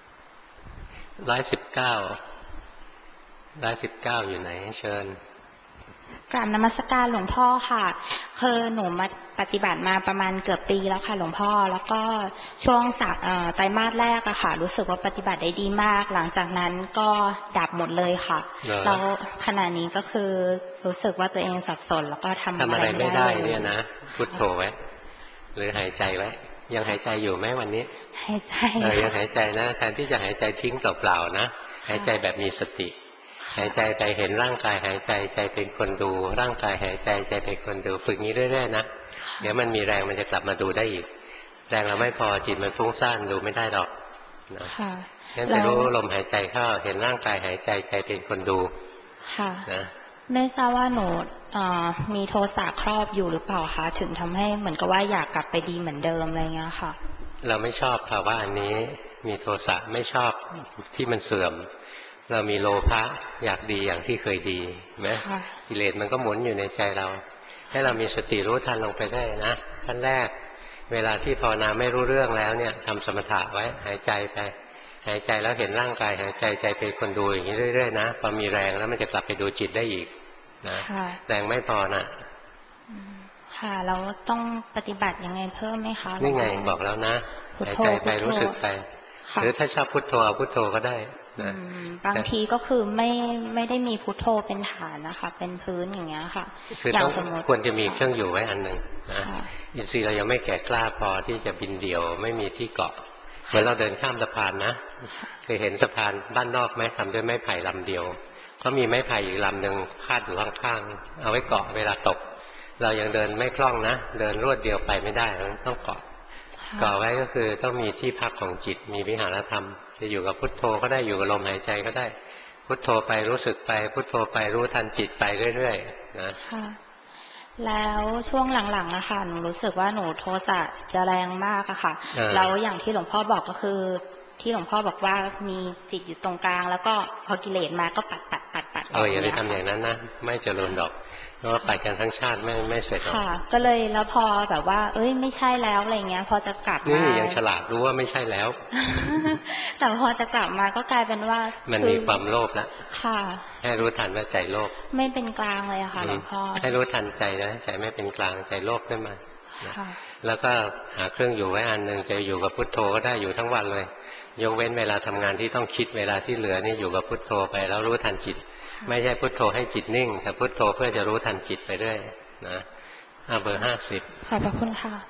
119อยู่ไหนเชิญกราบนมัสการหลวงพ่อค่ะคือหนูมาปฏิบัติมาประมาณเกือบปีแล้วค่ะหลวงพ่อแล้วก็ช่วงไตรมาสแรกอะค่ะรู้สึกว่าปฏิบัติได้ดีมากหลังจากนั้นก็ดับหมดเลยค่ะแล้วขณะนี้ก็คือรู้สึกว่าตัวเองสับสนแล้วก็ทำอะไรไม่ได้เนี่ยนะพุทโธไว้หรือหายใจไว้ยังหายใจอยู่ไหมวันนี้หายใจยังหายใจนะแทนที่จะหายใจทิ้งเปล่าๆนะหายใจแบบมีสติหายใจไปเห็นร่างกายหายใจใจเป็นคนดูร่างกายหายใจใจเป็นคนดูฝึกนี้เรื่อยๆนะเดี๋ยวมันมีแรงมันจะกลับมาดูได้อีกแรงเราไม่พอจิตมันฟุ้งซ่านดูไม่ได้หรอกนะงั้นไปรู้ลมหายใจเข้าเห็นร่างกายหายใจใจเป็นคนดูค่ะนะไม่ทราบว่าหนูมีโทสะครอบอยู่หรือเปล่าคะถึงทำให้เหมือนกับว่าอยากกลับไปดีเหมือนเดิมอะไรเงี้ยค่ะเราไม่ชอบภาวะอันนี้มีโทสะไม่ชอบที่มันเสื่อมเรามีโลภะอยากดีอย่างที่เคยดีไหมกิเลสมันก็หมุนอยู่ในใจเราให้เรามีสติรู้ทันลงไปได้นะขั้นแรกเวลาที่ภาวนาไม่รู้เรื่องแล้วเนี่ยทำสมถะไว้หายใจไปหายใจแล้วเห็นร่างกายหายใจใจเป็นคนดูอย่างนี้เรื่อยๆนะพอมีแรงแล้วมันจะกลับไปดูจิตได้อีกนะแรงไม่พอนะค่ะเราต้องปฏิบัติยังไงเพิ่มไหมคะนี่ไงบอกแล้วนะหายใจไปรู้สึกไปหรือถ้าชอบพุทโธเอาพุทโธก็ได้นะบางทีก็คือไม่ได้มีพุทโธเป็นฐานนะคะเป็นพื้นอย่างเงี้ยค่ะคือต้องควรจะมีเครื่องอยู่ไว้อันหนึ่งนะอินทรีย์เรายังไม่แก่กล้าพอที่จะบินเดี่ยวไม่มีที่เกาะเหมือนเราเดินข้ามสะพานนะเคยเห็นสะพานบ้านนอกไหมทำด้วยไม้ไผ่ลำเดียวก็มีไม้ไผ่อีกลำหนึ่งพาดอยู่ข้างๆเอาไว้เกาะเวลาตกเรายังเดินไม่คล่องนะเดินรวดเดียวไปไม่ได้ต้องเกาะไว้ก็คือต้องมีที่พักของจิตมีวิหารธรรมจะอยู่กับพุทโธก็ได้อยู่กับลมหายใจก็ได้พุทโธไปรู้สึกไปพุทโธไปรู้ทันจิตไปเรื่อยๆนะค่ะแล้วช่วงหลังๆอะค่ะหนูรู้สึกว่าหนูโทสะจะแรงมากอะค่ะแล้วอย่างที่หลวงพ่อบอกก็คือที่หลวงพ่อบอกว่ามีจิตอยู่ตรงกลางแล้วก็พอกิเลสมาก็ปัดอย่าไปทำอย่างนั้นนะไม่เจริญดอกเพราะว่าไปกันทั้งชาติไม่เสร็จหรอกค่ะก็เลยแล้วพอแบบว่าเอ้ยไม่ใช่แล้วอะไรเงี้ยพอจะกลับมานี่ยังฉลาดรู้ว่าไม่ใช่แล้วแต่พอจะกลับมาก็กลายเป็นว่ามันมีความโลภแล้วค่ะให้รู้ทันว่าใจโลภไม่เป็นกลางเลยอะค่ะหลวงพ่อให้รู้ทันใจนะใจไม่เป็นกลางใจโลภขึ้นมาแล้วก็หาเครื่องอยู่ไว้อันหนึ่งจะอยู่กับพุทโธก็ได้อยู่ทั้งวันเลยยกเว้นเวลาทำงานที่ต้องคิดเวลาที่เหลือนี่อยู่กับพุทโธไปแล้วรู้ทันจิตไม่ใช่พุทโธให้จิตนิ่งแต่พุทโธเพื่อจะรู้ทันจิตไปเรื่อยนะเบอร์50 ขอบพระคุณค่ะ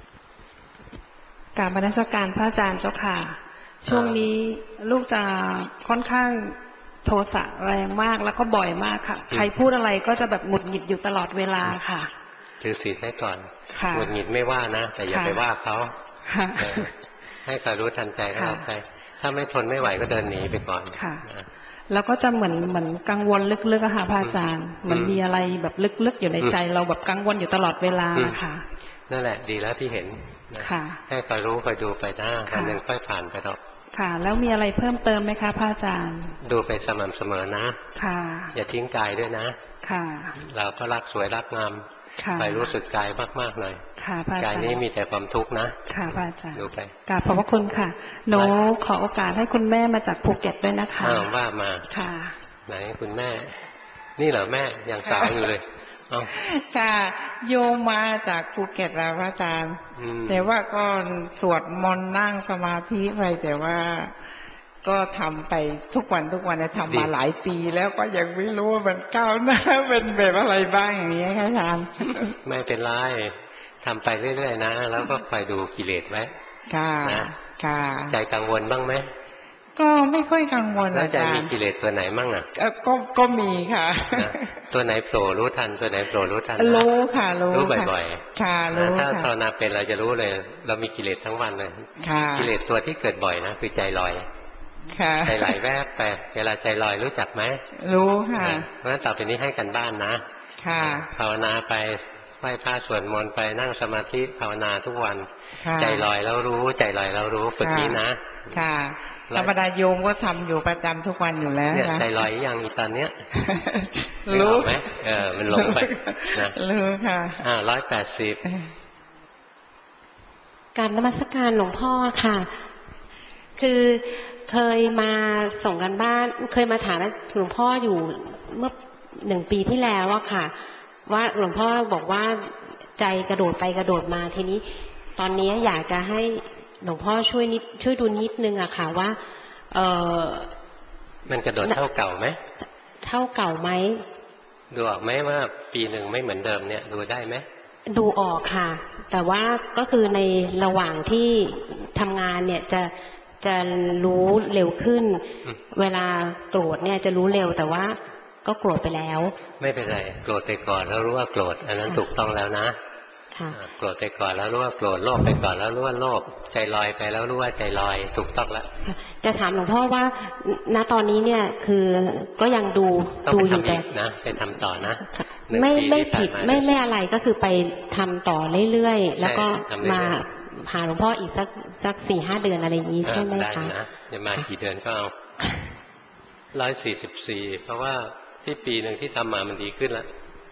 กราบนมัสการพระอาจารย์เจ้าค่ะช่วงนี้ลูกจะค่อนข้างโทสะแรงมากแล้วก็บ่อยมากค่ะใครพูดอะไรก็จะแบบหงุดหงิดอยู่ตลอดเวลาค่ะถือศีลให้ก่อนหงุดหงิดไม่ว่านะแต่อย่าไปว่าเขาให้คอยรู้ทันใจเขาไปถ้าไม่ทนไม่ไหวก็เดินหนีไปก่อนค่ะแล้วก็จะเหมือนกังวลลึกๆอะค่ะพระอาจารย์มันมีอะไรแบบลึกๆอยู่ในใจเราแบบกังวลอยู่ตลอดเวลาค่ะนั่นแหละดีแล้วที่เห็นค่ะให้คอยรู้คอยดูไปนะวันหนึ่งค่อยผ่านไปหรอกค่ะแล้วมีอะไรเพิ่มเติมไหมคะพระอาจารย์ดูไปสม่ำเสมอนะค่ะอย่าทิ้งกายด้วยนะค่ะเราก็รักสวยรักงามไปรู้สึกกายมากๆหน่อยกายนี้มีแต่ความทุกข์นะค่ะพระอาจารย์ดูไปกราบขอบพระคุณค่ะหนูขอโอกาสให้คุณแม่มาจากภูเก็ตด้วยนะคะว่ามาค่ะไหนคุณแม่นี่เหรอแม่ยังสาวอยู่เลยค่ะโยมมาจากภูเก็ตแล้วพระอาจารย์แต่ว่าก็สวดมนต์นั่งสมาธิไปแต่ว่าก็ทำไปทุกวันทำมาหลายปีแล้วก็ยังไม่รู้ว่ามันก้าวหน้าเป็นแบบอะไรบ้างอย่างนี้ค่ะอาจารย์ไม่เป็นไรทำไปเรื่อยๆนะแล้วก็คอยดูกิเลสไว้ค่ะค่ะใจกังวลบ้างไหมก็ไม่ค่อยกังวลแล้วใจมีกิเลสตัวไหนมั่งอ่ะก็มีค่ะตัวไหนโผล่รู้ทันตัวไหนโผล่รู้ทันรู้ค่ะรู้บ่อยๆค่ะรู้ถ้าภาวนาเป็นเราจะรู้เลยเรามีกิเลสทั้งวันเลยกิเลสตัวที่เกิดบ่อยนะคือใจลอยใจไหลแวบไปเวลาใจลอยรู้จักไหมรู้ค่ะเพราะฉะนั้นต่อไปนี้ให้กันบ้านนะภาวนาไปไหว้พระสวดมนต์ไปนั่งสมาธิภาวนาทุกวันใจลอยแล้วรู้ใจลอยแล้วรู้ฝึกนี้นะค่ะธรรมดาโยมก็ทำอยู่ประจำทุกวันอยู่แล้วเนี่ยใจลอยยังมีตอนเนี้ยรู้ไหมมันหลงไปนะรู้ค่ะ 180 กราบนมัสการหลวงพ่อค่ะ คือเคยมาส่งกันบ้านเคยมาถามหลวงพ่ออยู่เมื่อ1 ปีที่แล้วอะค่ะว่าหลวงพ่อบอกว่าใจกระโดดไปกระโดดมาทีนี้ตอนนี้อยากจะให้หลวงพ่อช่วยดูนิดนึงอะค่ะว่ามันกระโดดเท่าเก่าไหมเท่าเก่าไหมดูออกไหมว่าปีหนึ่งไม่เหมือนเดิมเนี่ยดูได้ไหมดูออกค่ะแต่ว่าก็คือในระหว่างที่ทำงานเนี่ยจะรู้เร็วขึ้นเวลาโกรธเนี่ยจะรู้เร็วแต่ว่าก็โกรธไปแล้วไม่เป็นไรโกรธไปก่อนแล้วรู้ว่าโกรธอันนั้นถูกต้องแล้วนะโกรธไปก่อนแล้วรู้ว่าโกรธโลภไปก่อนแล้วรู้ว่าโลภใจลอยไปแล้วรู้ว่าใจลอยถูกต้องแล้วจะถามหลวงพ่อว่าณตอนนี้เนี่ยคือก็ยังดูอยู่แต่นะไปทำต่อนะไม่ผิดไม่อะไรก็คือไปทำต่อเรื่อยๆแล้วก็มาหาหลวงพ่ออีกสัก4-5 เดือนอะไรอย่างนี้ใช่ไหมคะได้นะจะมากี่เดือนก็เอา144เพราะว่าที่ปีหนึ่งที่ทำมามันดีขึ้นแล้ว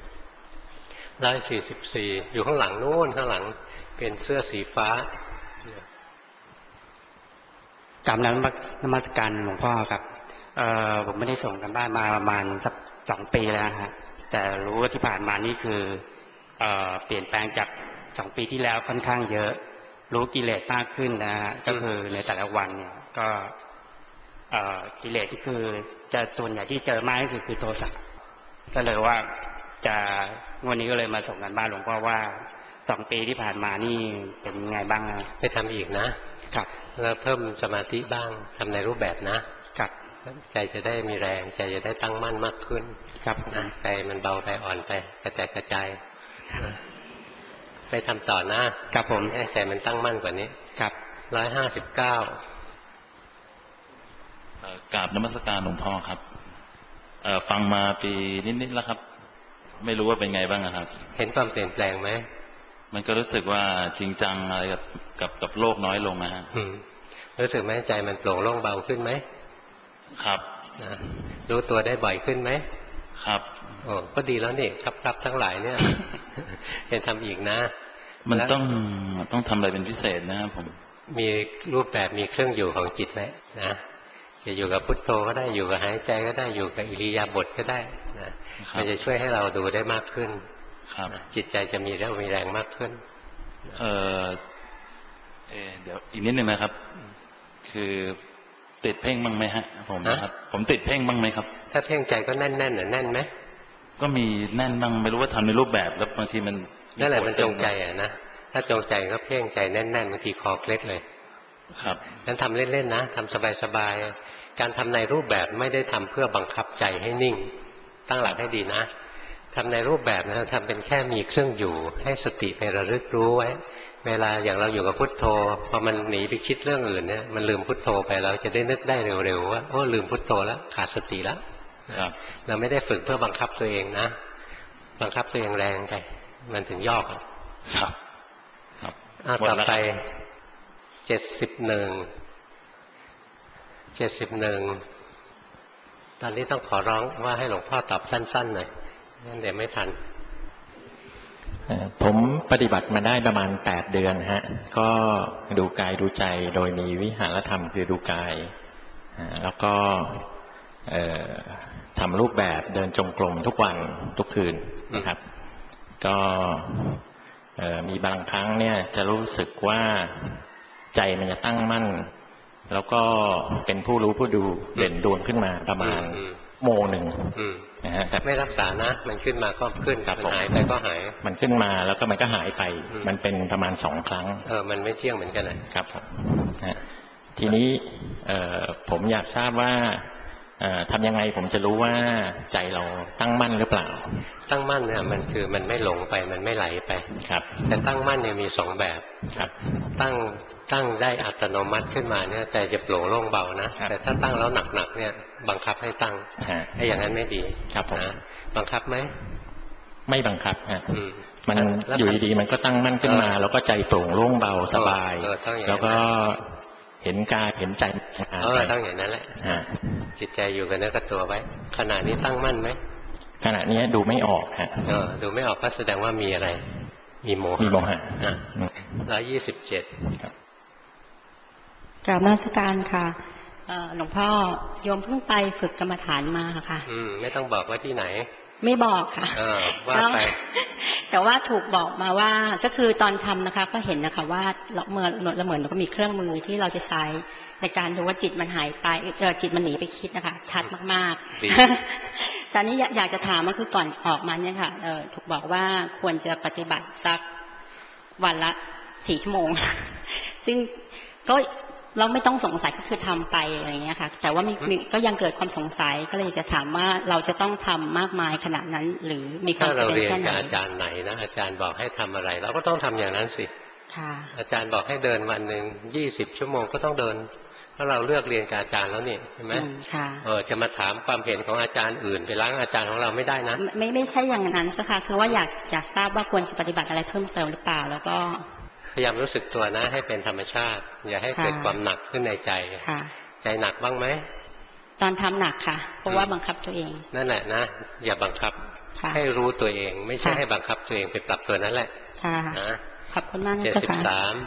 144อยู่ข้างหลังนู้นข้างหลังเป็นเสื้อสีฟ้ากราบนมัสการหลวงพ่อครับผมไม่ได้ส่งกันบ้านมาประมาณสัก2 ปีแล้วฮะแต่รู้ว่าที่ผ่านมานี่คือเปลี่ยนแปลงจาก2 ปีที่แล้วค่อนข้างเยอะรู้กิเลสมากขึ้นนะฮะก็คือในแต่ละวันเนี่ยก็กิเลสที่คือจะส่วนใหญ่ที่เจอมากที่สุดคือโทสะก็เลยว่าจะวันนี้ก็เลยมาส่งกันบ้านหลวงพ่อว่า2 ปีที่ผ่านมานี่เป็นไงบ้างไปทำอีกนะครับแล้วเพิ่มสมาธิบ้างทำในรูปแบบนะครับใจจะได้มีแรงใจจะได้ตั้งมั่นมากขึ้นครับนะใจมันเบาไปอ่อนไปกระจายไปทำต่อนะครับผมให้ใจมันตั้งมั่นกว่านี้ครับ 159 กราบนมัสการหลวงพ่อครับฟังมาปีนิดๆแล้วครับไม่รู้ว่าเป็นไงบ้างครับเห็นความเปลี่ยนแปลงไหมมันก็รู้สึกว่าจริงจังอะไรกับโลกน้อยลงนะฮะรู้สึกไหมใจมันโปร่งโล่งเบาขึ้นไหมครับรู้ตัวได้บ่อยขึ้นไหมครับโอ้ก็ดีแล้วนี่ครับทั้งหลายเนี่ยเป็นทำอีกนะมันต้องทำอะไรเป็นพิเศษนะครับผมมีรูปแบบมีเครื่องอยู่ของจิตไหมนะจะอยู่กับพุทโธก็ได้อยู่กับหายใจก็ได้อยู่กับอิริยาบถก็ได้นะมันจะช่วยให้เราดูได้มากขึ้นจิตใจจะมีแรงมากขึ้นเดี๋ยวอีกนิดนึงนะครับคือติดเพ่งบ้างไหมฮะผมครับผมติดเพ่งบ้างไหมครับถ้าเพ่งใจก็แน่นแน่นไหมก็มีแน่นบ้างไม่รู้ว่าทำในรูปแบบแล้วบางทีมันนั่นแหละมันจงใจนะถ้าจงใจก็เพ่งใจแน่นบางทีคอเคล็ดเลยครับนั้นทำเล่นๆนะทำสบายๆการทำในรูปแบบไม่ได้ทำเพื่อบังคับใจให้นิ่งตั้งหลักให้ดีนะทำในรูปแบบนะทำเป็นแค่มีเครื่องอยู่ให้สติไประลึกรู้ไว้เวลาอย่างเราอยู่กับพุทโธพอมันหนีไปคิดเรื่องอื่นเนี่ยมันลืมพุทโธไปเราจะได้นึกได้เร็วๆว่าโอ้ลืมพุทโธแล้วขาดสติแล้วเราไม่ได้ฝึกเพื่อบังคับตัวเองนะบังคับตัวเองแรงไปมันถึงยอกครับต่อไป71ตอนนี้ต้องขอร้องว่าให้หลวงพ่อตอบสั้นๆหน่อยงั้นเดี๋ยวไม่ทันผมปฏิบัติมาได้ประมาณ8 เดือนฮะก็ดูกายดูใจโดยมีวิหารธรรมคือดูกายแล้วก็ทำรูปแบบเดินจงกรมทุกวันทุกคืนนะครับก็มีบางครั้งเนี่ยจะรู้สึกว่าใจมันจะตั้งมั่นแล้วก็เป็นผู้รู้ผู้ดูเด่นดวงขึ้นมาประมาณโมงหนึ่งนะฮะแต่ไม่รักษานะมันขึ้นมาก็ขึ้นมันหายไปก็หายมันขึ้นมาแล้วก็มันก็หายไปมันเป็นประมาณ2 ครั้งมันไม่เที่ยงเหมือนกันนะครับผมทีนี้ผมอยากทราบว่าทำยังไงผมจะรู้ว่าใจเราตั้งมั่นหรือเปล่าตั้งมั่นเนี่ยมันคือมันไม่หลงไปมันไม่ไหลไปครับแต่ตั้งมั่นเนี่ยมี2 แบบครับตั้งได้อัตโนมัติขึ้นมาเนี่ยใจจะโปร่งโล่งเบานะแต่ถ้าตั้งแล้วหนักๆเนี่ยบังคับให้ตั้งไอ้อย่างนั้นไม่ดีครับผมบังคับไหมไม่บังคับฮะมันอยู่ดีๆมันก็ตั้งมั่นขึ้นมาแล้วก็ใจโปร่งโล่งเบาสบายแล้วก็เห็นกายเห็นใจตั้งอย่างนั้นแหละจิตใจอยู่กับเนื้อกับตัวไว้ขณะนี้ตั้งมั่นไหมขณะนี้ดูไม่ออกฮะดูไม่ออกก็แสดงว่ามีอะไรมีโมหะ 127 กราบนมัสการค่ะหลวงพ่อโยมเพิ่งไปฝึกกรรมฐานมาค่ะไม่ต้องบอกว่าที่ไหนไม่บอกค่ะว่าไปแต่ว่าถูกบอกมาว่าก็คือตอนทำนะคะก็เห็นนะคะว่าเหมือนเราก็มีเครื่องมือที่เราจะใช้ในการดูว่าจิตมันหายไปจิตมันหนีไปคิดนะคะชัดมากๆตอนนี้อยากจะถามว่าคือก่อนออกมาเนี่ยค่ะถูกบอกว่าควรจะปฏิบัติสักวันละ4 ชั่วโมงซึ่งก็เราไม่ต้องสงสัยก็คือทำไปอะไรเงี้ยค่ะแต่ว่ามีก็ยังเกิดความสงสัยก็เลยจะถามว่าเราจะต้องทำมากมายขนาดนั้นหรือมีความจำเป็นแค่ไหนถ้าเราเรียนกับอาจารย์ไหนนะอาจารย์บอกให้ทำอะไรเราก็ต้องทำอย่างนั้นสิค่ะอาจารย์บอกให้เดินวันหนึ่ง20 ชั่วโมงก็ต้องเดินเพราะเราเลือกเรียนกับอาจารย์แล้วนี่ใช่ไหมค่ะจะมาถามความเห็นของอาจารย์อื่นไปล้างอาจารย์ของเราไม่ได้นะไม่ใช่อย่างนั้นสักค่ะคือว่าอยากทราบว่าควรจะปฏิบัติอะไรเพิ่มเติมหรือเปล่าแล้วก็พยายามรู้สึกตัวนะให้เป็นธรรมชาติอย่าให้เกิดความหนักขึ้นในใจใจหนักบ้างไหมตอนทำหนักค่ะเพราะว่าบังคับตัวเองนั่นแหละนะอย่าบังคับให้รู้ตัวเองไม่ใช่ให้บังคับตัวเองไปปรับตัวนั่นแหละนะขอบคุณมากนะ73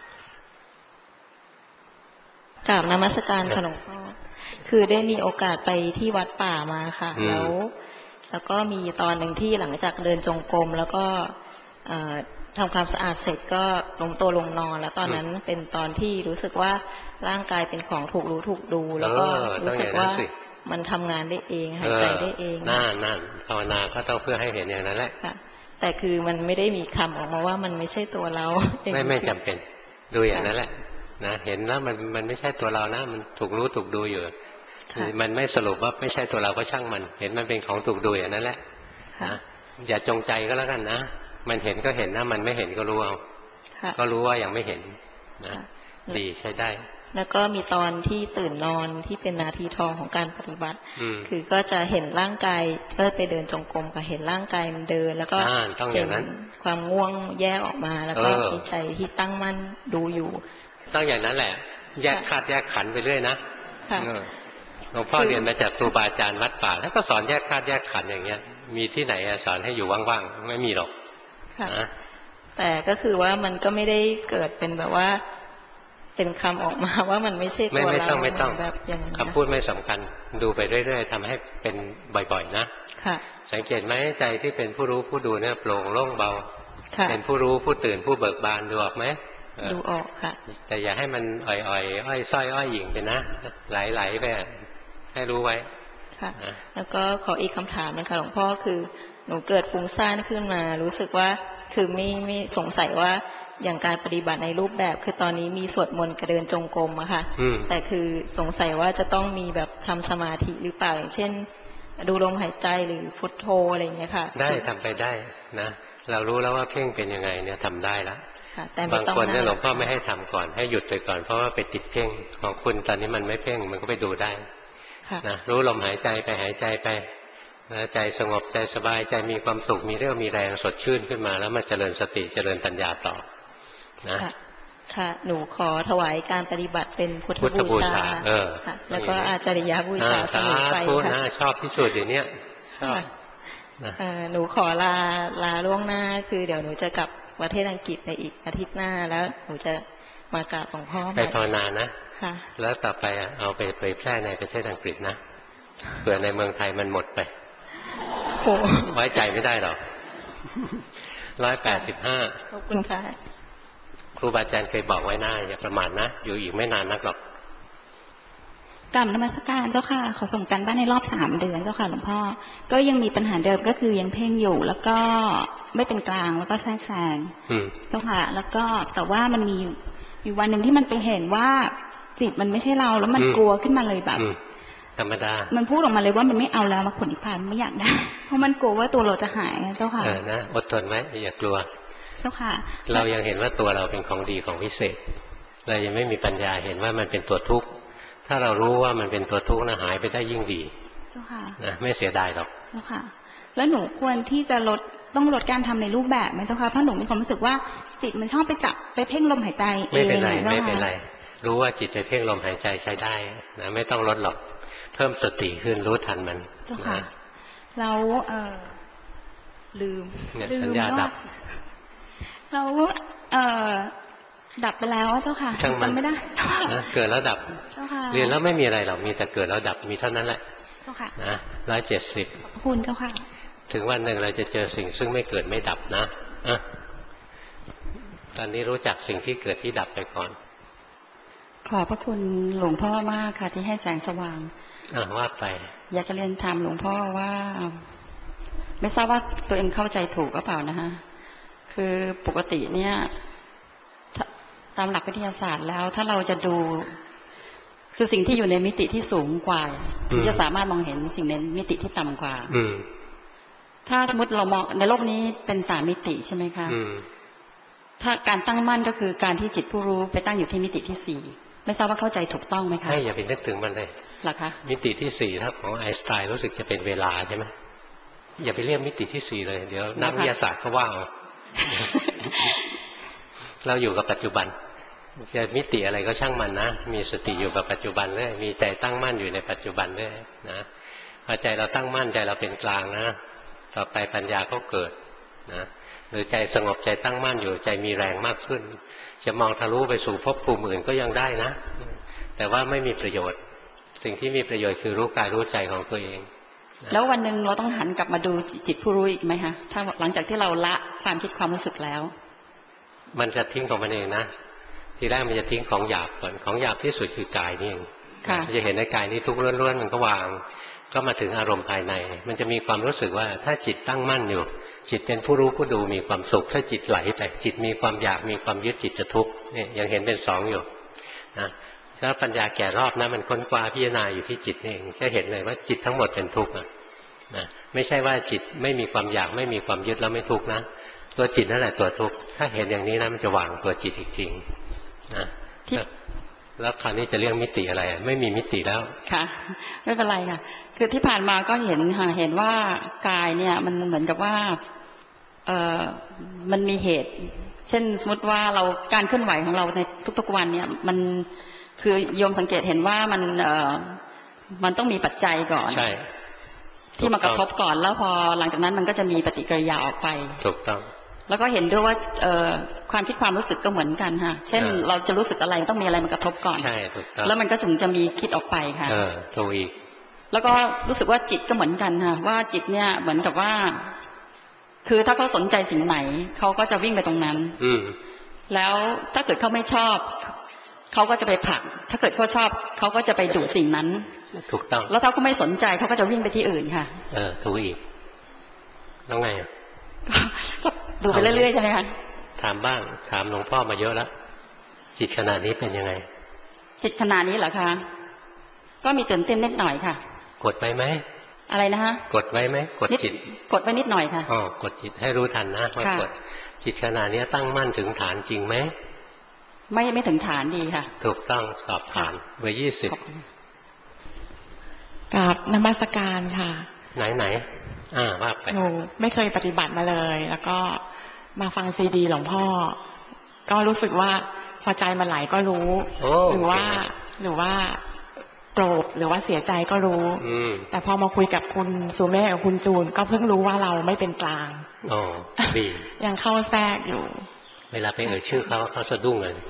กราบนมัสการค่ะหลวงพ่อคือได้มีโอกาสไปที่วัดป่ามาค่ะแล้วก็มีตอนหนึ่งที่หลังจากเดินจงกรมแล้วก็ทำความสะอาดเสร็จก็ล้มตัวลงนอนแล้วตอนนั้นเป็นตอนที่รู้สึกว่าร่างกายเป็นของถูกรู้ถูกดูแล้วก็รู้สึกว่ามันทำงานได้เองหายใจได้เองนั่นภาวนาก็ต้องเพื่อให้เห็นอย่างนั้นแหละแต่คือมันไม่ได้มีคำออกมาว่ามันไม่ใช่ตัวเราไม่จำเป็นดูอย่างนั้นแหละนะเห็นแล้วมันไม่ใช่ตัวเรานะมันถูกรู้ถูกดูอยู่มันไม่สรุปว่าไม่ใช่ตัวเราก็ช่างมันเห็นมันเป็นของถูกดูอย่างนั้นแหละนะอย่าจงใจก็แล้วกันนะมันเห็นก็เห็นนะมันไม่เห็นก็รู้เอาก็รู้ว่ายังไม่เห็นนะดีใช้ได้แล้วก็มีตอนที่ตื่นนอนที่เป็นนาทีทองของการปฏิบัติคือก็จะเห็นร่างกายก็ไปเดินจงกรมก็เห็นร่างกายมันเดินแล้วก็เห็นความง่วงแยกออกมาแล้วก็มีใจที่ตั้งมั่นดูอยู่ต้องอย่างนั้นแหละแยกธาตุแยกขันธ์ไปเรื่อยนะหลวงพ่อเรียนมาจากครูบาอาจารย์วัดป่าแล้วก็สอนแยกธาตุแยกขันธ์อย่างเงี้ยมีที่ไหนสอนให้อยู่ว่างๆไม่มีหรอกแต่ก็คือว่ามันก็ไม่ได้เกิดเป็นแบบว่าเป็นคำออกมาว่ามันไม่ใช่ตัวเราไม่ต้องแบบอย่างนี้คำพูดไม่สำคัญดูไปเรื่อยๆทำให้เป็นบ่อยๆนะสังเกตไหมใจที่เป็นผู้รู้ผู้ดูเนี่ยโปร่งโล่งเบาเป็นผู้รู้ผู้ตื่นผู้เบิกบานดูออกไหมดูออกค่ะแต่อย่าให้มันอ่อยอ้อยส้อยอ้อยหยิ่งไปนะไหลไปให้รู้ไว้ค่ะแล้วก็ขออีกคำถามนึงค่ะหลวงพ่อคือหนูเกิดฟุ้งซ่านขึ้นมารู้สึกว่าคือไม่สงสัยว่าอย่างการปฏิบัติในรูปแบบคือตอนนี้มีสวดมนต์กับเดินจงกรมอะค่ะแต่คือสงสัยว่าจะต้องมีแบบทำสมาธิหรือเปล่าอย่างเช่นดูลมหายใจหรือพุทโธอะไรอย่างเงี้ยค่ะได้ทำไปได้นะเรารู้แล้วว่าเพ่งเป็นยังไงเนี่ยทำได้แล้วบางคนเนี่ยหลวงพ่อไม่ให้ทำก่อนให้หยุดไปก่อนเพราะว่าไปติดเพ่งของคุณตอนนี้มันไม่เพ่งมันก็ไปดูได้นะรู้ลมหายใจไปหายใจไปใจสงบใจสบายใจมีความสุขมีเรี่ยวมีแรงสดชื่นขึ้นมาแล้วมาเจริญสติเจริญปัญญาต่อนะค่ะหนูขอถวายการปฏิบัติเป็นพุทธบูชาแล้วก็อาจาริยบูชาเสมอไปค่ะชอบที่สุดอย่างเนี้ยหนูขอลาล่วงหน้าคือเดี๋ยวหนูจะกลับประเทศอังกฤษในอีกอาทิตย์หน้าแล้วหนูจะมากราบหลวงพ่อไปภาวนานะแล้วต่อไปเอาไปเผยแพร่ในประเทศอังกฤษนะเผื่อในเมืองไทยมันหมดไปไว้ใจไม่ได้หรอก185 ขอบคุณค่ะครูบาอาจารย์เคยบอกไว้หน้าอย่าประมาทนะอยู่อีกไม่นานนักหรอกกราบนมัสการเจ้าค่ะขอส่งกันบ้านในรอบ3 เดือนเจ้าค่ะหลวงพ่อก็ยังมีปัญหาเดิมก็คือยังเพ่งอยู่แล้วก็ไม่เป็นกลางแล้วก็แทรกแซงเจ้าค่ะแล้วก็แต่ว่ามันมีอยู่วันหนึ่งที่มันไปเห็นว่าจิตมันไม่ใช่เราแล้วมันกลัวขึ้นมาเลยแบบธรรมดามันพูดออกมาเลยว่ามันไม่เอาแล้วมาผลนิพพานไม่อยากได้เพราะมันกลัวว่าตัวเราจะหายเจ้าค่ะนะอดทนไว้อย่ากลัวเจ้าค่ะเรายังเห็นว่าตัวเราเป็นของดีของพิเศษเรายังไม่มีปัญญาเห็นว่ามันเป็นตัวทุกข์ถ้าเรารู้ว่ามันเป็นตัวทุกข์นะหายไปได้ยิ่งดีเจ้าค่ะนะไม่เสียดายหรอกเจ้าค่ะแล้วหนูควรที่จะต้องลดการทำในรูปแบบไหมเจ้าค่ะเพราะหนูมีความรู้สึกว่าจิตมันชอบไปจับไปเพ่งลมหายใจเองไม่เป็นไรรู้ว่าจิตไปเพ่งลมหายใจใช้ได้นะไม่ต้องลดหรอกเพิ่มสติขึ้นรู้ทันมันเจ้าค่ะแล้วลืมสัญญาดับแล้วดับไปแล้วเจ้าค่ะจำไม่ได้เกิดแล้วดับเรียนแล้วไม่มีอะไรหรอกมีแต่เกิดแล้วดับมีเท่านั้นแหละเจ้าค่ะนะ170 คุณเจ้าค่ะถึงวันหนึ่งเราจะเจอสิ่งซึ่งไม่เกิดไม่ดับนะตอนนี้รู้จักสิ่งที่เกิดที่ดับไปก่อนขอบพระคุณหลวงพ่อมากค่ะที่ให้แสงสว่างว่าไปอยากจะเรียนถามหลวงพ่อว่าไม่ทราบว่าตัวเองเข้าใจถูกหรือเปล่านะฮะคือปกติเนี่ยตามหลักวิทยาศาสตร์แล้วถ้าเราจะดูคือสิ่งที่อยู่ในมิติที่สูงกว่าถึงจะสามารถมองเห็นสิ่งในมิติที่ต่ำกว่าถ้าสมมติเรามองในโลกนี้เป็น3 มิติใช่ไหมคะถ้าการตั้งมั่นก็คือการที่จิตผู้รู้ไปตั้งอยู่ที่มิติที่4ไม่ทราบว่าเข้าใจถูกต้องไหมคะให้อย่าไปนึกถึงมันเลยหรอคะมิติที่4ถ้าของไอน์สไตน์รู้สึกจะเป็นเวลาใช่ไหมอย่าไปเรียกมิติที่4เลยเดี๋ยวนักวิทยาศาสตร์เขาว่าเราอยู่กับปัจจุบันจะมิติอะไรก็ช่างมันนะมีสติอยู่กับปัจจุบันเลยมีใจตั้งมั่นอยู่ในปัจจุบันเลยนะพอใจเราตั้งมั่นใจเราเป็นกลางนะต่อไปปัญญาก็เกิดนะหรือใจสงบใจตั้งมั่นอยู่ใจมีแรงมากขึ้นจะมองทะลุไปสู่ภพภูมิอื่นก็ยังได้นะแต่ว่าไม่มีประโยชน์สิ่งที่มีประโยชน์คือรู้กายรู้ใจของตัวเองแล้ววันหนึ่งเราต้องหันกลับมาดูจิตผู้รู้อีกไหมคะถ้าหลังจากที่เราละความคิดความรู้สึกแล้วมันจะทิ้งของมันเองนะทีแรกมันจะทิ้งของหยาบก่อนของหยาบที่สุดคือกายนี่เองมันจะเห็นในกายนี้ทุกข์ล้วนๆมันก็วางก็มาถึงอารมณ์ภายในมันจะมีความรู้สึกว่าถ้าจิตตั้งมั่นอยู่จิตเป็นผู้รู้ผู้ดูมีความสุขถ้าจิตไหลไปจิตมีความอยากมีความยึดจิตจะทุกข์เนี่ยยังเห็นเป็น2อยู่นะถ้าปัญญาแก่รอบนะมันค้นคว้าพิจารณาอยู่ที่จิตเองก็เห็นเลยว่าจิตทั้งหมดเป็นทุกข์นะไม่ใช่ว่าจิตไม่มีความอยากไม่มีความยึดแล้วไม่ทุกข์นะตัวจิตนั่นแหละตัวทุกข์ถ้าเห็นอย่างนี้นะมันจะวางตัวจิตอีกจริงนะแล้วคราวนี้จะเรียกมิติอะไรไม่มีมิติแล้วค่ะไม่เป็นไรค่ะคือที่ผ่านมาก็เห็นค่ะเห็นว่ากายเนี่ยมันเหมือนกับว่ามันมีเหตุเช่นสมมติว่าเราการเคลื่อนไหวของเราในทุกๆวันเนี่ยมันคือโยมสังเกตเห็นว่ามันต้องมีปัจจัยก่อนใช่ที่มากระทบก่อนแล้วพอหลังจากนั้นมันก็จะมีปฏิกิริยาออกไปถูกต้องแล้วก็เห็นด้วยว่าความคิดความรู้สึกก็เหมือนกันค่ะเช่นเราจะรู้สึกอะไรต้องมีอะไรมากระทบก่อนใช่ถูกต้องแล้วมันก็ถึงจะมีคิดออกไปค่ะถูกอีกแล้วก็รู้สึกว่าจิตก็เหมือนกันค่ะว่าจิตเนี่ยเหมือนกับว่าคือถ้าเขาสนใจสิ่งไหนเขาก็จะวิ่งไปตรงนั้นแล้วถ้าเกิดเขาไม่ชอบเขาก็จะไปผลักถ้าเกิดเขาชอบเขาก็จะไปดูสิ่งนั้นถูกต้องแล้วถ้าเขาไม่สนใจเขาก็จะวิ่งไปที่อื่นค่ะถูกอีกแล้วไงดูไปเรื่อยๆใช่ไหมคะถามบ้างถามหลวงพ่อมาเยอะแล้วจิตขนาดนี้เป็นยังไงจิตขนาดนี้เหรอคะก็มีตื่นเต้นนิดหน่อยค่ะกดไว้ไหมอะไรนะคะกดไว้ไหมกดจิตกดไว้นิดหน่อยค่ะกดจิตให้รู้ทันนะว่ากดจิตขนาดนี้ตั้งมั่นถึงฐานจริงไหมไม่ถึงฐานดีค่ะถูกต้องสอบผ่านเบอร์20 กับนมัสการค่ะไหนว่าไปหนูไม่เคยปฏิบัติมาเลยแล้วก็มาฟังซีดีหลวงพ่อก็รู้สึกว่าพอใจมันไหลก็รู้หรือว่าโกรธหรือว่าเสียใจก็รู้แต่พอมาคุยกับคุณสุเมฆกับคุณจูนก็เพิ่งรู้ว่าเราไม่เป็นกลางดียังเข้าแทรกอยู่เวลาไปเอ่ยชื่อเขาสะดุ้งเลย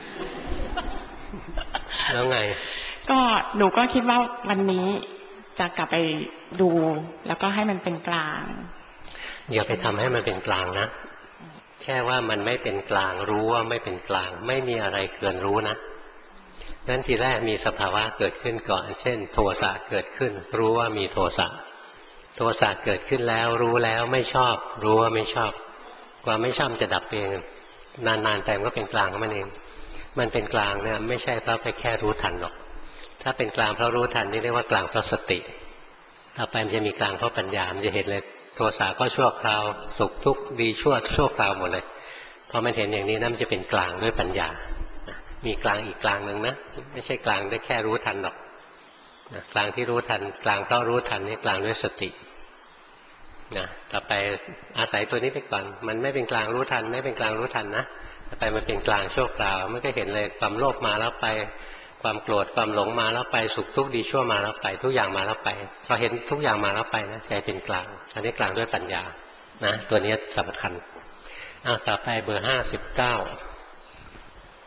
แล้วไงก็หนูก็คิดว่าวันนี้จะกลับไปดูแล้วก็ให้มันเป็นกลางอย่าไปทำให้มันเป็นกลางนะแค่ว่ามันไม่เป็นกลางรู้ว่าไม่เป็นกลางไม่มีอะไรเกินรู้นะงั้นทีแรกมีสภาวะเกิดขึ้นก่อนเช่นโทสะเกิดขึ้นรู้ว่ามีโทสะโทสะเกิดขึ้นแล้วรู้แล้วไม่ชอบรู้ว่าไม่ชอบความไม่ชอบจะดับเองนานๆแต่มันก็เป็นกลางของมันเองมันเป็นกลางเนี่ยไม่ใช่เพราะไปแค่รู้ทันหรอกถ้าเป็นกลางเพราะรู้ทันนี่เรียกว่ากลางเพราะสติต่อไปมันจะมีกลางเพราะปัญญามันจะเห็นเลยโทสะก็ชั่วคราวสุขทุกข์ดีชั่วคราวหมดเลยพอมันเห็นอย่างนี้นะมันจะเป็นกลางด้วยปัญญามีกลางอีกกลางหนึ่งนะไม่ใช่กลางได้แค่รู้ทันหรอกกลางที่รู้ทันกลางเพราะรู้ทันนี่กลางด้วยสตินะต่อไปอาศัยตัวนี้ไปก่อนมันไม่เป็นกลางรู้ทันไม่เป็นกลางรู้ทันนะต่อไปมันเป็นกลางชั่วคราวมันก็เห็นเลยความโลภมาแล้วไปความโกรธความหลงมาแล้วไปสุขทุกข์ดีชั่วมาแล้วไปทุกอย่างมาแล้วไปพอเห็นทุกอย่างมาแล้วไปนะใจเป็นกลางอันนี้กลางด้วยปัญญานะตัวนี้สำคัญต่อไปเบอร์59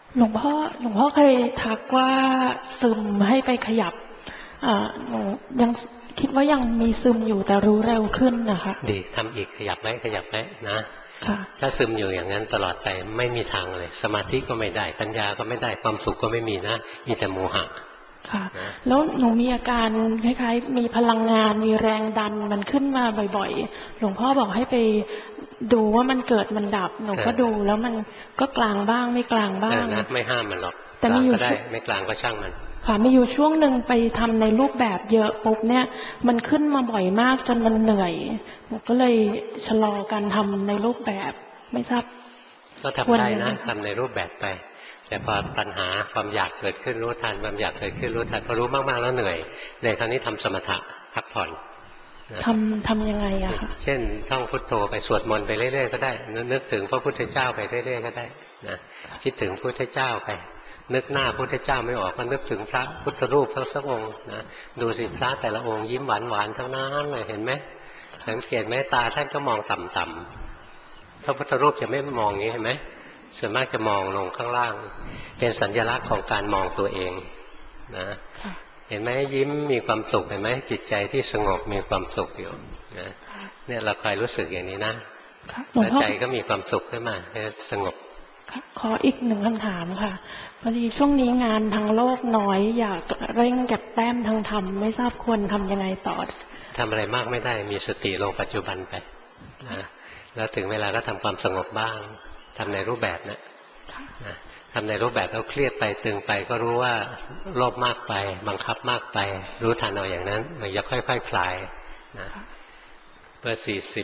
หลวงพ่อเคยทักว่าซึมให้ไปขยับหนูยังคิดว่ายังมีซึมอยู่แต่รู้เร็วขึ้นนะคะดีทำอีกขยับไว้นะถ้าซึมอยู่อย่างนั้นตลอดไปไม่มีทางเลยสมาธิก็ไม่ได้ปัญญาก็ไม่ได้ความสุขก็ไม่มีนะมีแต่โมหะค่ะแล้วหนูมีอาการคล้ายๆมีพลังงานมีแรงดันมันขึ้นมาบ่อยๆหลวงพ่อบอกให้ไปดูว่ามันเกิดมันดับหนูก็ดูแล้วมันก็กลางบ้างไม่กลางบ้างนะไม่ห้ามมันหรอกแต่มีอยู่ได้ไม่กลางก็ช่างมันค่ะมีอยู่ช่วงหนึ่งไปทำในรูปแบบเยอะปุ๊บเนี่ยมันขึ้นมาบ่อยมากจนมันเหนื่อยหนูก็เลยชะลอการทำในรูปแบบไม่ทราบก็ทำได้นะทำในรูปแบบไปแต่พอปัญหาความอยากเกิดขึ้นรู้ทันความอยากเกิดขึ้นรู้ทันพอรู้มากๆแล้วเหนื่อยเลยคราวนี้ทำสมถะพักผ่อนทำยังไงอะคะเช่นท่องพุทโธไปสวดมนต์ไปเรื่อยๆก็ได้นึกถึงพระพุทธเจ้าไปเรื่อยๆก็ได้นะคิดถึงพระพุทธเจ้าไปนึกหน้าพระพุทธเจ้าไม่ออกก็นึกถึงพระพุทธรูปสักองค์นะดูสิพระแต่ละองค์ยิ้มหวานๆทั้งนั้นเลยเห็นไหมสังเกตไหมตาท่านก็มองต่ำๆพระพุทธรูปจะไม่มองอย่างนี้เห็นไหมส่วนมากจะมองลงข้างล่างเป็นสัญลักษณ์ของการมองตัวเองนะเห็นไหมยิ้มมีความสุขเห็นไหมจิตใจที่สงบมีความสุขอยู่นะเนี่ยเราคอยรู้สึกอย่างนี้นะแล้วใจก็มีความสุขขึ้นมาสงบขออีกหนึ่งคำถามค่ะพอดีช่วงนี้งานทางโลกน้อยอยากเร่งเก็บแต้มทางธรรมไม่ทราบควรทำยังไงต่อทำอะไรมากไม่ได้มีสติลงปัจจุบันไปนะแล้วถึงเวลาก็ทำความสงบบ้างทำในรูปแบบนะทำในรูปแบบแล้วเครียดไปตึงไปก็รู้ว่าโลภมากไปบังคับมากไปรู้ทันเอาอย่างนั้นมันจะค่อยๆ คลายนะเบอร์40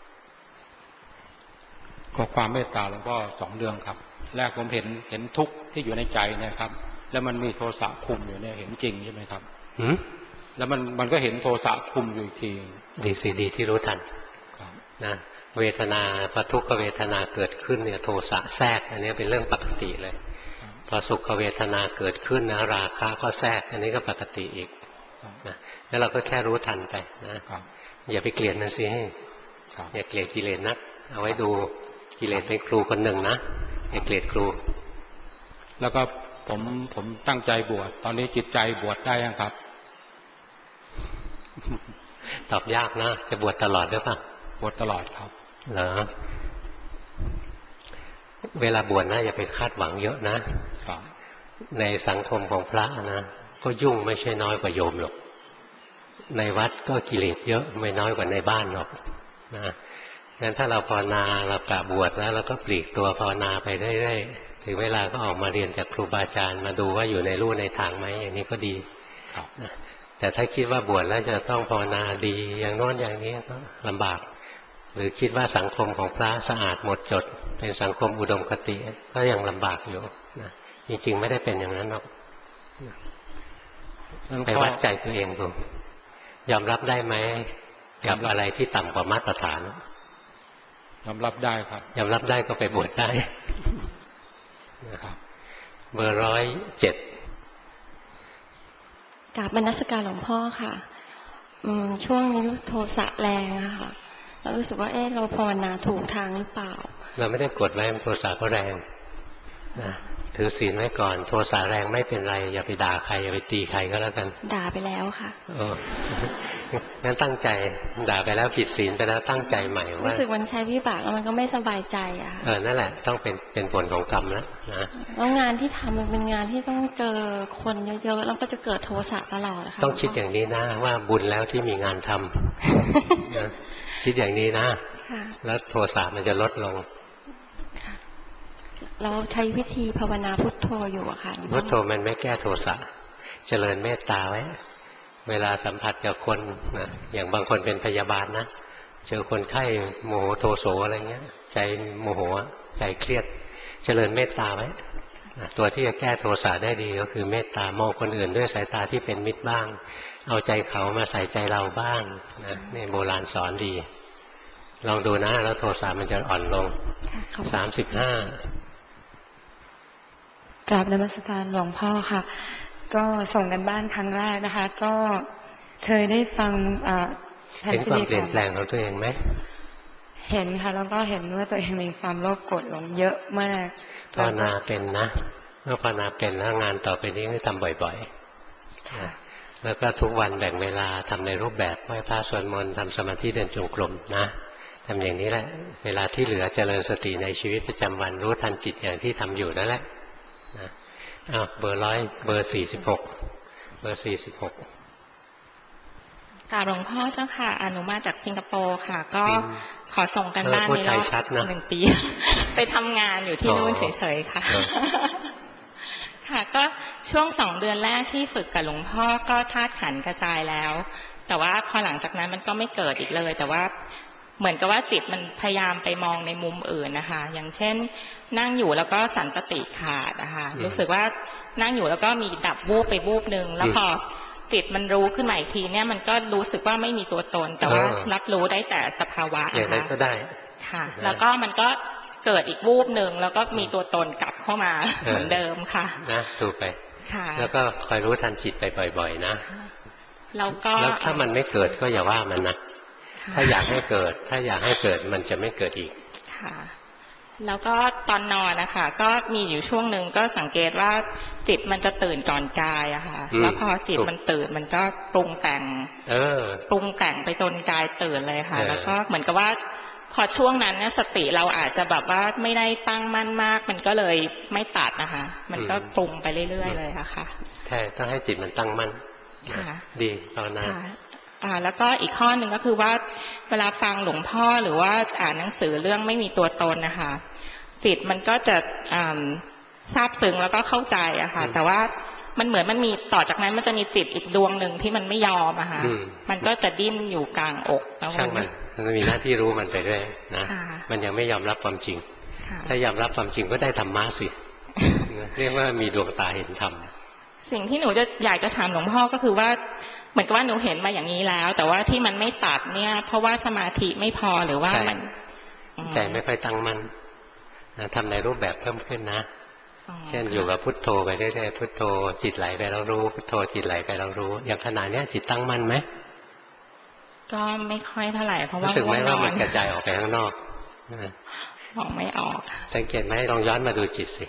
ก็ความเมตตาหลวงพ่อ2 เรื่องครับแรกผมเห็นทุกข์ที่อยู่ในใจนะครับแล้วมันมีโทสะคุมอยู่เนี่ยเห็นจริงใช่ไหมครับแล้วมันก็เห็นโทสะคุมอยู่อีกทีดีที่รู้ทันนะเวทนาพอทุกขเวทนาเกิดขึ้นเนี่ยโทสะแทรกอันนี้เป็นเรื่องปกติเลยพอสุขเวทนาเกิดขึ้นนะราคะก็แทรกอันนี้ก็ปกติอีกนะแล้วเราก็แค่รู้ทันไปนะอย่าไปเกลียดมันสิอย่าเกลียดกิเลสนักเอาไว้ดูกิเลสเป็นครูคนหนึ่งนะอย่าเกลียดครูแล้วก็ผมตั้งใจบวชตอนนี้จิตใจบวชได้ยังครับตอบยากนะจะบวชตลอดหรือเปล่าบวชตลอดครับเหรอเวลาบวชนะอย่าไปคาดหวังเยอะนะในสังคมของพระนะก็ยุ่งไม่ใช่น้อยกว่าโยมหรอกในวัดก็กิเลสเยอะไม่น้อยกว่าในบ้านหรอกนะงั้นถ้าเราภาวนาเรากะบวชแล้วเราก็ปลีกตัวภาวนาไปเรื่อยๆถึงเวลาก็ออกมาเรียนจากครูบาอาจารย์มาดูว่าอยู่ในลู่ในทางไหมอย่างนี้ก็ดีแต่ถ้าคิดว่าบวชแล้วจะต้องภาวนาดีอย่างโน้นอย่างนี้ก็ลำบากหรือคิดว่าสังคมของพระสะอาดหมดจดเป็นสังคมอุดมคติก็ยังลำบากอยู่นะจริงๆไม่ได้เป็นอย่างนั้นหรอกไปวัดใจตัวเองดูยอมรับได้ไหมกับอะไรที่ต่ำกว่ามาตรฐานยอมรับได้ครับยอมรับได้ก็ไปบวชได้นะครับเบอร์107 กราบนมัสการหลวงพ่อค่ะช่วงนี้โทสะแรงอะค่ะเรารู้สึกว่าเราภาวนาถูกทางหรือเปล่าเราไม่ได้กดไว้โทสะก็แรงนะถือศีลไว้ก่อนโทสะแรงไม่เป็นไรอย่าไปด่าใครอย่าไปตีใครก็แล้วกันด่าไปแล้วค่ะงั้นตั้งใจด่าไปแล้วผิดศีลไปแล้วตั้งใจใหม่ว่ารู้สึกมันใช้วิบากแล้วมันก็ไม่สบายใจอะนั่นแหละต้องเป็นผลของกรรมแล้วนะแล้วงานที่ทำมันเป็นงานที่ต้องเจอคนเยอะๆแล้วก็จะเกิดโทสะตลอดค่ะต้องคิดอย่างนี้นะว่าบุญแล้วที่มีงานทำคิดอย่างนี้นะแล้วโทสะมันจะลดลงเราใช้วิธีภาวนาพุทโธอยู่อะค่ะพุทโธมันไม่แก้โทสะเจริญเมตตาไว้เวลาสัมผัสกับคนนะอย่างบางคนเป็นพยาบาลนะเจอคนไข้โมโหโทโสอะไรเงี้ยใจโมโหใจเครียดเจริญเมตตาไว้ตัวที่จะแก้โทสะได้ดีก็คือเมตตามองคนอื่นด้วยสายตาที่เป็นมิตรบ้างเอาใจเขามาใส่ใจเราบ้างนะนี่โบราณสอนดีลองดูนะแล้วโทสะมันจะอ่อนลง35 กราบนมัสการหลวงพ่อค่ะก็ส่งกันบ้านครั้งแรกนะคะก็เคยได้ฟังเห็นความเปลี่ยนแปลงของตัวเองไหมเห็นค่ะแล้วก็เห็นว่าตัวเองมีความโลภโกรธหลงเยอะมากภาวนาเป็นนะเมื่อภาวนาเป็นแล้วงานต่อไปนี้ก็ทำบ่อยๆแล้วก็ทุกวันแบ่งเวลาทำในรูปแบบไหว้พระสวดมนต์ทำสมาธิเดินจงกรมนะทำอย่างนี้แหละเวลาที่เหลือเจริญสติในชีวิตประจำวันรู้ทันจิตอย่างที่ทำอยู่นั่นแหละนะเบอร์46 กราบหลวงพ่อเจ้าค่ะอนุมาจากสิงคโปร์ค่ะก็ขอส่งกันบ้านในรอบ1 ปีไปทำงานอยู่ที่นู่นเฉยๆค่ะค่ะก็ช่วง2 เดือนแรกที่ฝึกกับหลวงพ่อก็ธาตุขันธ์กระจายแล้วแต่ว่าพอหลังจากนั้นมันก็ไม่เกิดอีกเลยแต่ว่าเหมือนกับว่าจิตมันพยายามไปมองในมุมอื่นนะคะอย่างเช่นนั่งอยู่แล้วก็สันสติขาดนะคะรู้สึกว่านั่งอยู่แล้วก็มีดับวูบไปวูบนึงแล้วพอจิตมันรู้ขึ้นมาอีกทีเนี่ยมันก็รู้สึกว่าไม่มีตัวตนแต่ว่ารับรู้ได้แต่สภาวะอย่างนั้นก็ได้ค่ะแล้วก็มันก็เกิดอีกวูบนึงแล้วก็มีตัวตนกลับเข้ามาเหมือนเดิมค่ะนะดูไปแล้วก็คอยรู้ทันจิตไปบ่อยๆนะแล้วถ้ามันไม่เกิดก็อย่าว่ามันนะถ้าอยากให้เกิดมันจะไม่เกิดอีกค่ะแล้วก็ตอนนอนนะคะก็มีอยู่ช่วงหนึ่งก็สังเกตว่าจิตมันจะตื่นก่อนกายอะค่ะแล้วพอจิตมันตื่นมันก็ปรุงแต่งไปจนกายตื่นเลยค่ะแล้วก็เหมือนกับว่าพอช่วงนั้นเนี่ยสติเราอาจจะแบบว่าไม่ได้ตั้งมั่นมากมันก็เลยไม่ตัดนะคะมันก็ปรุงไปเรื่อยๆเลยอะค่ะใช่ต้องให้จิตมันตั้งมั่นดีภาวนาแล้วก็อีกข้อหนึ่งก็คือว่าเวลาฟังหลวงพ่อหรือว่าอ่านหนังสือเรื่องไม่มีตัวตนนะคะจิตมันก็จะซาบซึ้งแล้วก็เข้าใจอะค่ะแต่ว่ามันเหมือนมันมีต่อจากนั้นมันจะมีจิตอีกดวงหนึ่งที่มันไม่ยอมอะค่ะมันก็จะดิ้นอยู่กลางอกช่างมันมีหน้าที่รู้มันไปด้วยนะมันยังไม่ยอมรับความจริงถ้ายอมรับความจริงก็ได้ธรรมะสิเรียกว่ามีดวงตาเห็นธรรมสิ่งที่หนูอยากจะถามหลวงพ่อก็คือว่าเหมือนกับว่าหนูเห็นมาอย่างนี้แล้วแต่ว่าที่มันไม่ตัดเนี่ยเพราะว่าสมาธิไม่พอหรือว่ามันใจไม่ค่อยตั้งมั่นทำในรูปแบบเพิ่มขึ้นนะเช่นอยู่กับพุทโธไปเรื่อยๆพุทโธจิตไหลไปเรารู้พุทโธจิตไหลไปเรารู้อย่างขณะนี้จิตตั้งมั่นไหมก็ไม่ค่อยเท่าไหร่เพราะว่ารู้สึกไหมว่ามันกระจายออกไปข้างนอกมองไม่ออกสังเกตไหมลองย้อนมาดูจิตสิ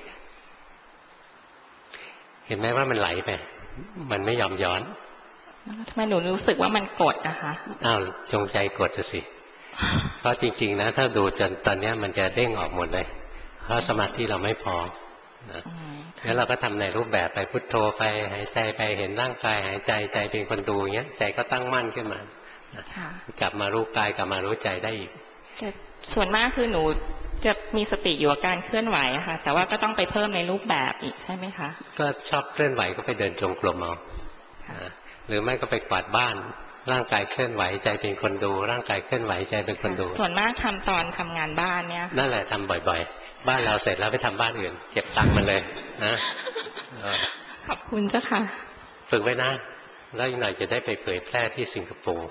เห็นไหมว่ามันไหลไปมันไม่ยอมย้อนทำไมหนูรู้สึกว่ามันกดนะคะจงใจกดสิเพราะจริงๆนะถ้าดูจนตอนนี้มันจะเด้งออกหมดเลยเพราะสมาธิเราไม่พองั้นเราก็ทำในรูปแบบไปพุทโธไปหายใจไปเห็นร่างกายหายใจใจเป็นคนดูอย่างเงี้ยใจก็ตั้งมั่นขึ้นมากลับมารู้กายกลับมารู้ใจได้อีกส่วนมากคือหนูจะมีสติอยู่กับการเคลื่อนไหวค่ะแต่ว่าก็ต้องไปเพิ่มในรูปแบบอีกใช่ไหมคะก็ชอบเคลื่อนไหวก็ไปเดินจงกรมเอาหรือไม่ก็ไปกวาดบ้านร่างกายเคลื่อนไหวใจเป็นคนดูร่างกายเคลื่อนไหวใจเป็นคนดูส่วนมากทำตอนทำงานบ้านเนี่ยนั่นแหละทำบ่อยๆบ้านเราเสร็จแล้วไปทำบ้านอื่นเก็บตังค์มันเลยนะขอบคุณเจ้าค่ะฝึกไว้นะแล้วอีกหน่อยจะได้ไปเผยแพร่ที่สิงคโปร์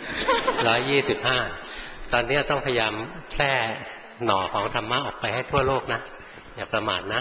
125ตอนนี้ต้องพยายามแพร่หน่อของธรรมะออกไปให้ทั่วโลกนะอย่าประมาทนะ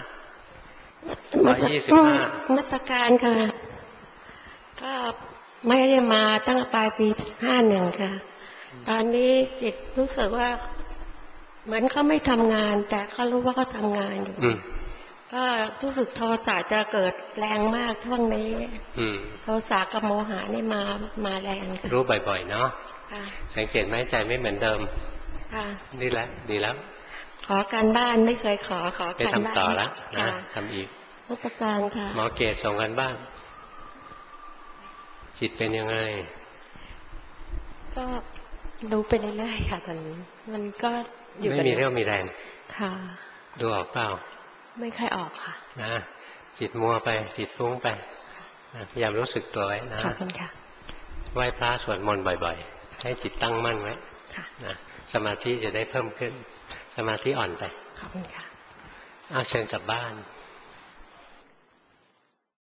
125มาตรการค่ะก็ไม่ได้มาตั้งปลายปี51ค่ะตอนนี้จิตรู้สึกว่าเหมือนเขาไม่ทำงานแต่เขารู้ว่าเขาทำงานอยู่ก็รู้สึกโทสะจะเกิดแรงมากช่วงนี้โทสะกับโมหะนี่มาแรงค่ะรู้บ่อยๆเนาะสังเกตไหมใจไม่เหมือนเดิมนี่แหละดีแล้วขอการบ้านไม่เคยขอการบ้านไปทำต่อแล้วนะทำอีกรัชการค่ะหมอเกศส่งกันบ้านจิตเป็นยังไงก็รู้ไปเรื่อยๆค่ะตอนนี้มันก็อยู่ไม่มีเรี่ยวมีแรงค่ะดูออกเปล่าไม่ค่อยออกค่ะนะจิตมัวไปจิตฟุ้งไปพยายามรู้สึกตัวไว้นะขอบคุณค่ะไหว้พระสวดมนต์บ่อยๆให้จิตตั้งมั่นไว้นะสมาธิจะได้เพิ่มขึ้นสมาธิอ่อนไปขอบคุณค่ะเชิญกลับบ้าน